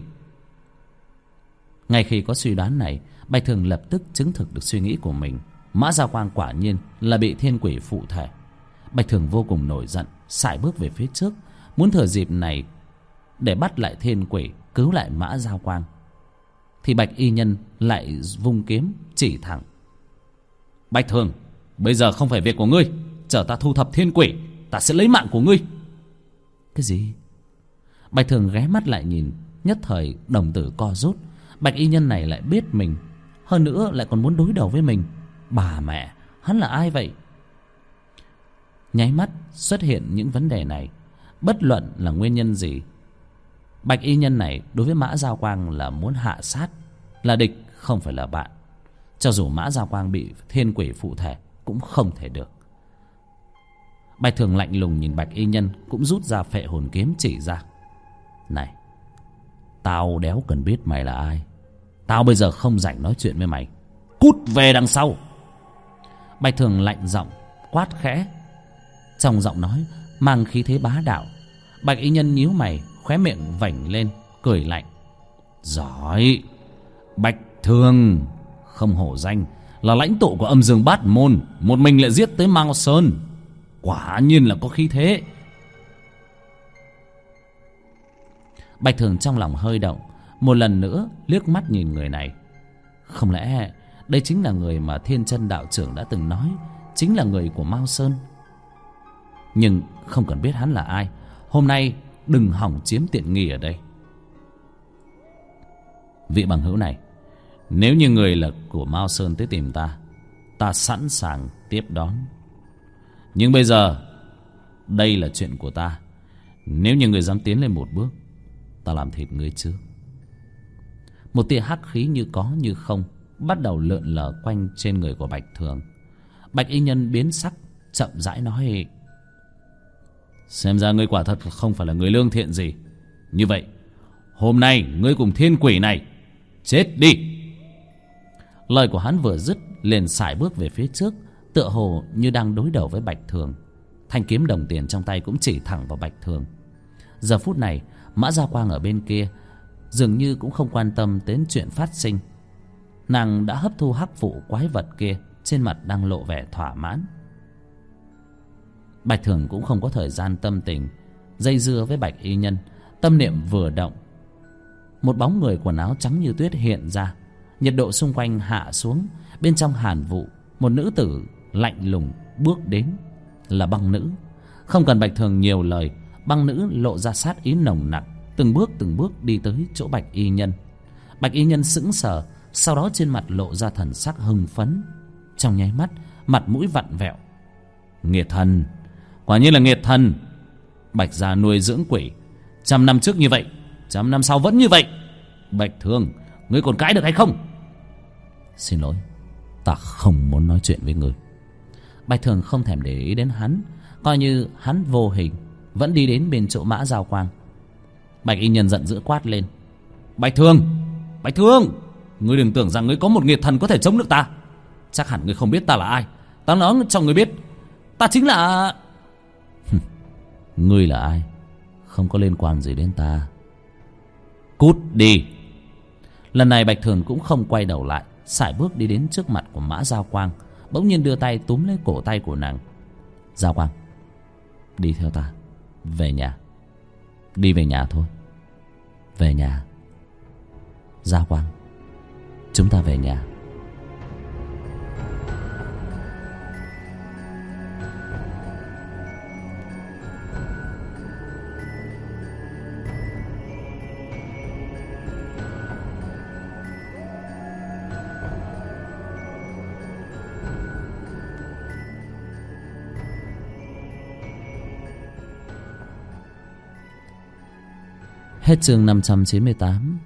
Ngay khi có suy đoán này, Bạch Thường lập tức chứng thực được suy nghĩ của mình. Mã Gia Quang quả nhiên là bị thiên quỷ phụ thể. Bạch Thường vô cùng nổi giận, sải bước về phía trước, muốn thừa dịp này để bắt lại thiên quỷ, cứu lại Mã Gia Quang. Thì bạch y nhân lại vung kiếm chỉ thẳng. Bạch Thường, bây giờ không phải việc của ngươi, chờ ta thu thập thiên quỷ, ta sẽ lấy mạng của ngươi. Cái gì? Bạch Thường ghé mắt lại nhìn, nhất thời đồng tử co rút. Bạch y nhân này lại biết mình, hơn nữa lại còn muốn đối đầu với mình. Bà mẹ, hắn là ai vậy? Nháy mắt xuất hiện những vấn đề này. Bất luận là nguyên nhân gì, bạch y nhân này đối với Mã Gia Quang là muốn hạ sát, là địch không phải là bạn. Cho dù Mã Gia Quang bị thiên quỷ phụ thể cũng không thể được. Bạch Thường lạnh lùng nhìn bạch y nhân, cũng rút ra phệ hồn kiếm chỉ ra. Này, tao đéo cần biết mày là ai, tao bây giờ không rảnh nói chuyện với mày, cút về đằng sau. Bạch Thường lạnh giọng quát khẽ, trong giọng nói mang khí thế bá đạo. Bạch y nhân nhíu mày, khóe miệng vểnh lên, cười lạnh. Giỏi, Bạch Thường không hổ danh là lãnh tụ của Âm Dương Bát Môn, một mình lại giết tới Mao Sơn, quả nhiên là có khí thế. Bạch Thường trong lòng hơi động, một lần nữa liếc mắt nhìn người này. Không lẽ đây chính là người mà Thiên Chân đạo trưởng đã từng nói chính là người của Mao Sơn? Nhưng không cần biết hắn là ai, hôm nay đừng hỏng chiếm tiện nghi ở đây. Vị bằng hữu này, nếu như người là của Mao Sơn tới tìm ta, ta sẵn sàng tiếp đón. Nhưng bây giờ đây là chuyện của ta, nếu như người dám tiến lên một bước, ta làm thịt người trước. Một tia hắc khí như có như không bắt đầu lượn lờ quanh trên người của Bạch Thường. Bạch y nhân biến sắc, chậm rãi nói: Xem ra ngươi quả thật không phải là người lương thiện gì. Như vậy, hôm nay ngươi cùng thiên quỷ này chết đi. Lời của hắn vừa dứt, liền sải bước về phía trước, tựa hồ như đang đối đầu với Bạch Thường. Thanh kiếm đồng tiền trong tay cũng chỉ thẳng vào Bạch Thường. Giờ phút này, Mã Gia Quang ở bên kia dường như cũng không quan tâm đến chuyện phát sinh. Nàng đã hấp thu hắc vụ quái vật kia, trên mặt đang lộ vẻ thỏa mãn. Bạch Thường cũng không có thời gian tâm tình dây dưa với bạch y nhân. Tâm niệm vừa động, một bóng người quần áo trắng như tuyết hiện ra. Nhiệt độ xung quanh hạ xuống, bên trong hàn vụ, một nữ tử lạnh lùng bước đến, là băng nữ. Không cần Bạch Thường nhiều lời, băng nữ lộ ra sát ý nồng nặc, từng bước đi tới chỗ bạch y nhân. Bạch y nhân sững sờ, Sau đó trên mặt lộ ra thần sắc hưng phấn. Trong nháy mắt mặt mũi vặn vẹo. Nghiệt thần, quả nhiên là nghiệt thần. Bạch gia nuôi dưỡng quỷ, 100 năm trước như vậy, 100 năm sau vẫn như vậy. Bạch Thường, ngươi còn cãi được hay không? Xin lỗi, ta không muốn nói chuyện với ngươi. Bạch Thường không thèm để ý đến hắn, coi như hắn vô hình, vẫn đi đến bên chỗ Mã Giao Quang. Bạch y nhân giận dữ quát lên. Bạch Thường, Bạch Thường, ngươi đừng tưởng rằng ngươi có một nghiệt thần có thể chống được ta. Chắc hẳn ngươi không biết ta là ai. Ta nói cho ngươi biết, ta chính là... Ngươi là ai không có liên quan gì đến ta. Cút đi. Lần này Bạch Thường cũng không quay đầu lại, sải bước đi đến trước mặt của Mã Giao Quang, bỗng nhiên đưa tay túm lấy cổ tay của nàng. Giao Quang, đi theo ta về nhà. Đi về nhà thôi. Về nhà. Giao Quang, chúng ta về nhà. Hết chương 598.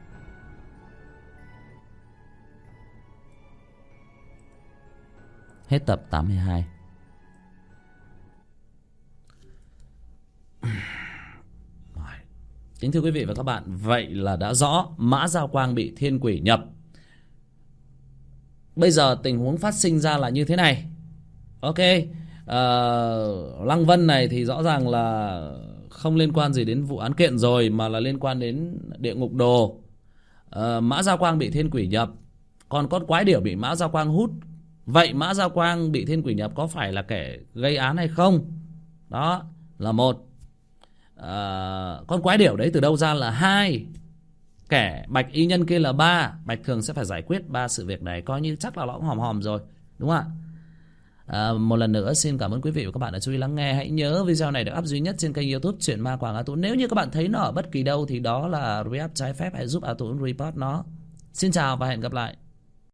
Hết tập 82. Kính thưa quý vị và các bạn, vậy là đã rõ Mã Giao Quang bị thiên quỷ nhập. Bây giờ tình huống phát sinh ra là như thế này. Ok, Lăng Vân này thì rõ ràng là không liên quan gì đến vụ án kiện rồi, mà là liên quan đến địa ngục đồ. Mã Giao Quang bị thiên quỷ nhập, còn con quái điểu bị Mã Giao Quang hút. Vậy Mã Giao Quang bị thiên quỷ nhập có phải là kẻ gây án hay không? Đó là một. Con quái điểu đấy từ đâu ra là hai. Kẻ bạch y nhân kia là ba. Bạch Thường sẽ phải giải quyết ba sự việc này, coi như chắc là nó cũng hòm hòm rồi, đúng không ạ? Một lần nữa xin cảm ơn quý vị và các bạn đã chú ý lắng nghe. Hãy nhớ video này được up duy nhất trên kênh YouTube Truyện Ma Quảng A Tú. Nếu như các bạn thấy nó ở bất kỳ đâu thì đó là re-up trái phép, hãy giúp A Tú report nó. Xin chào và hẹn gặp lại.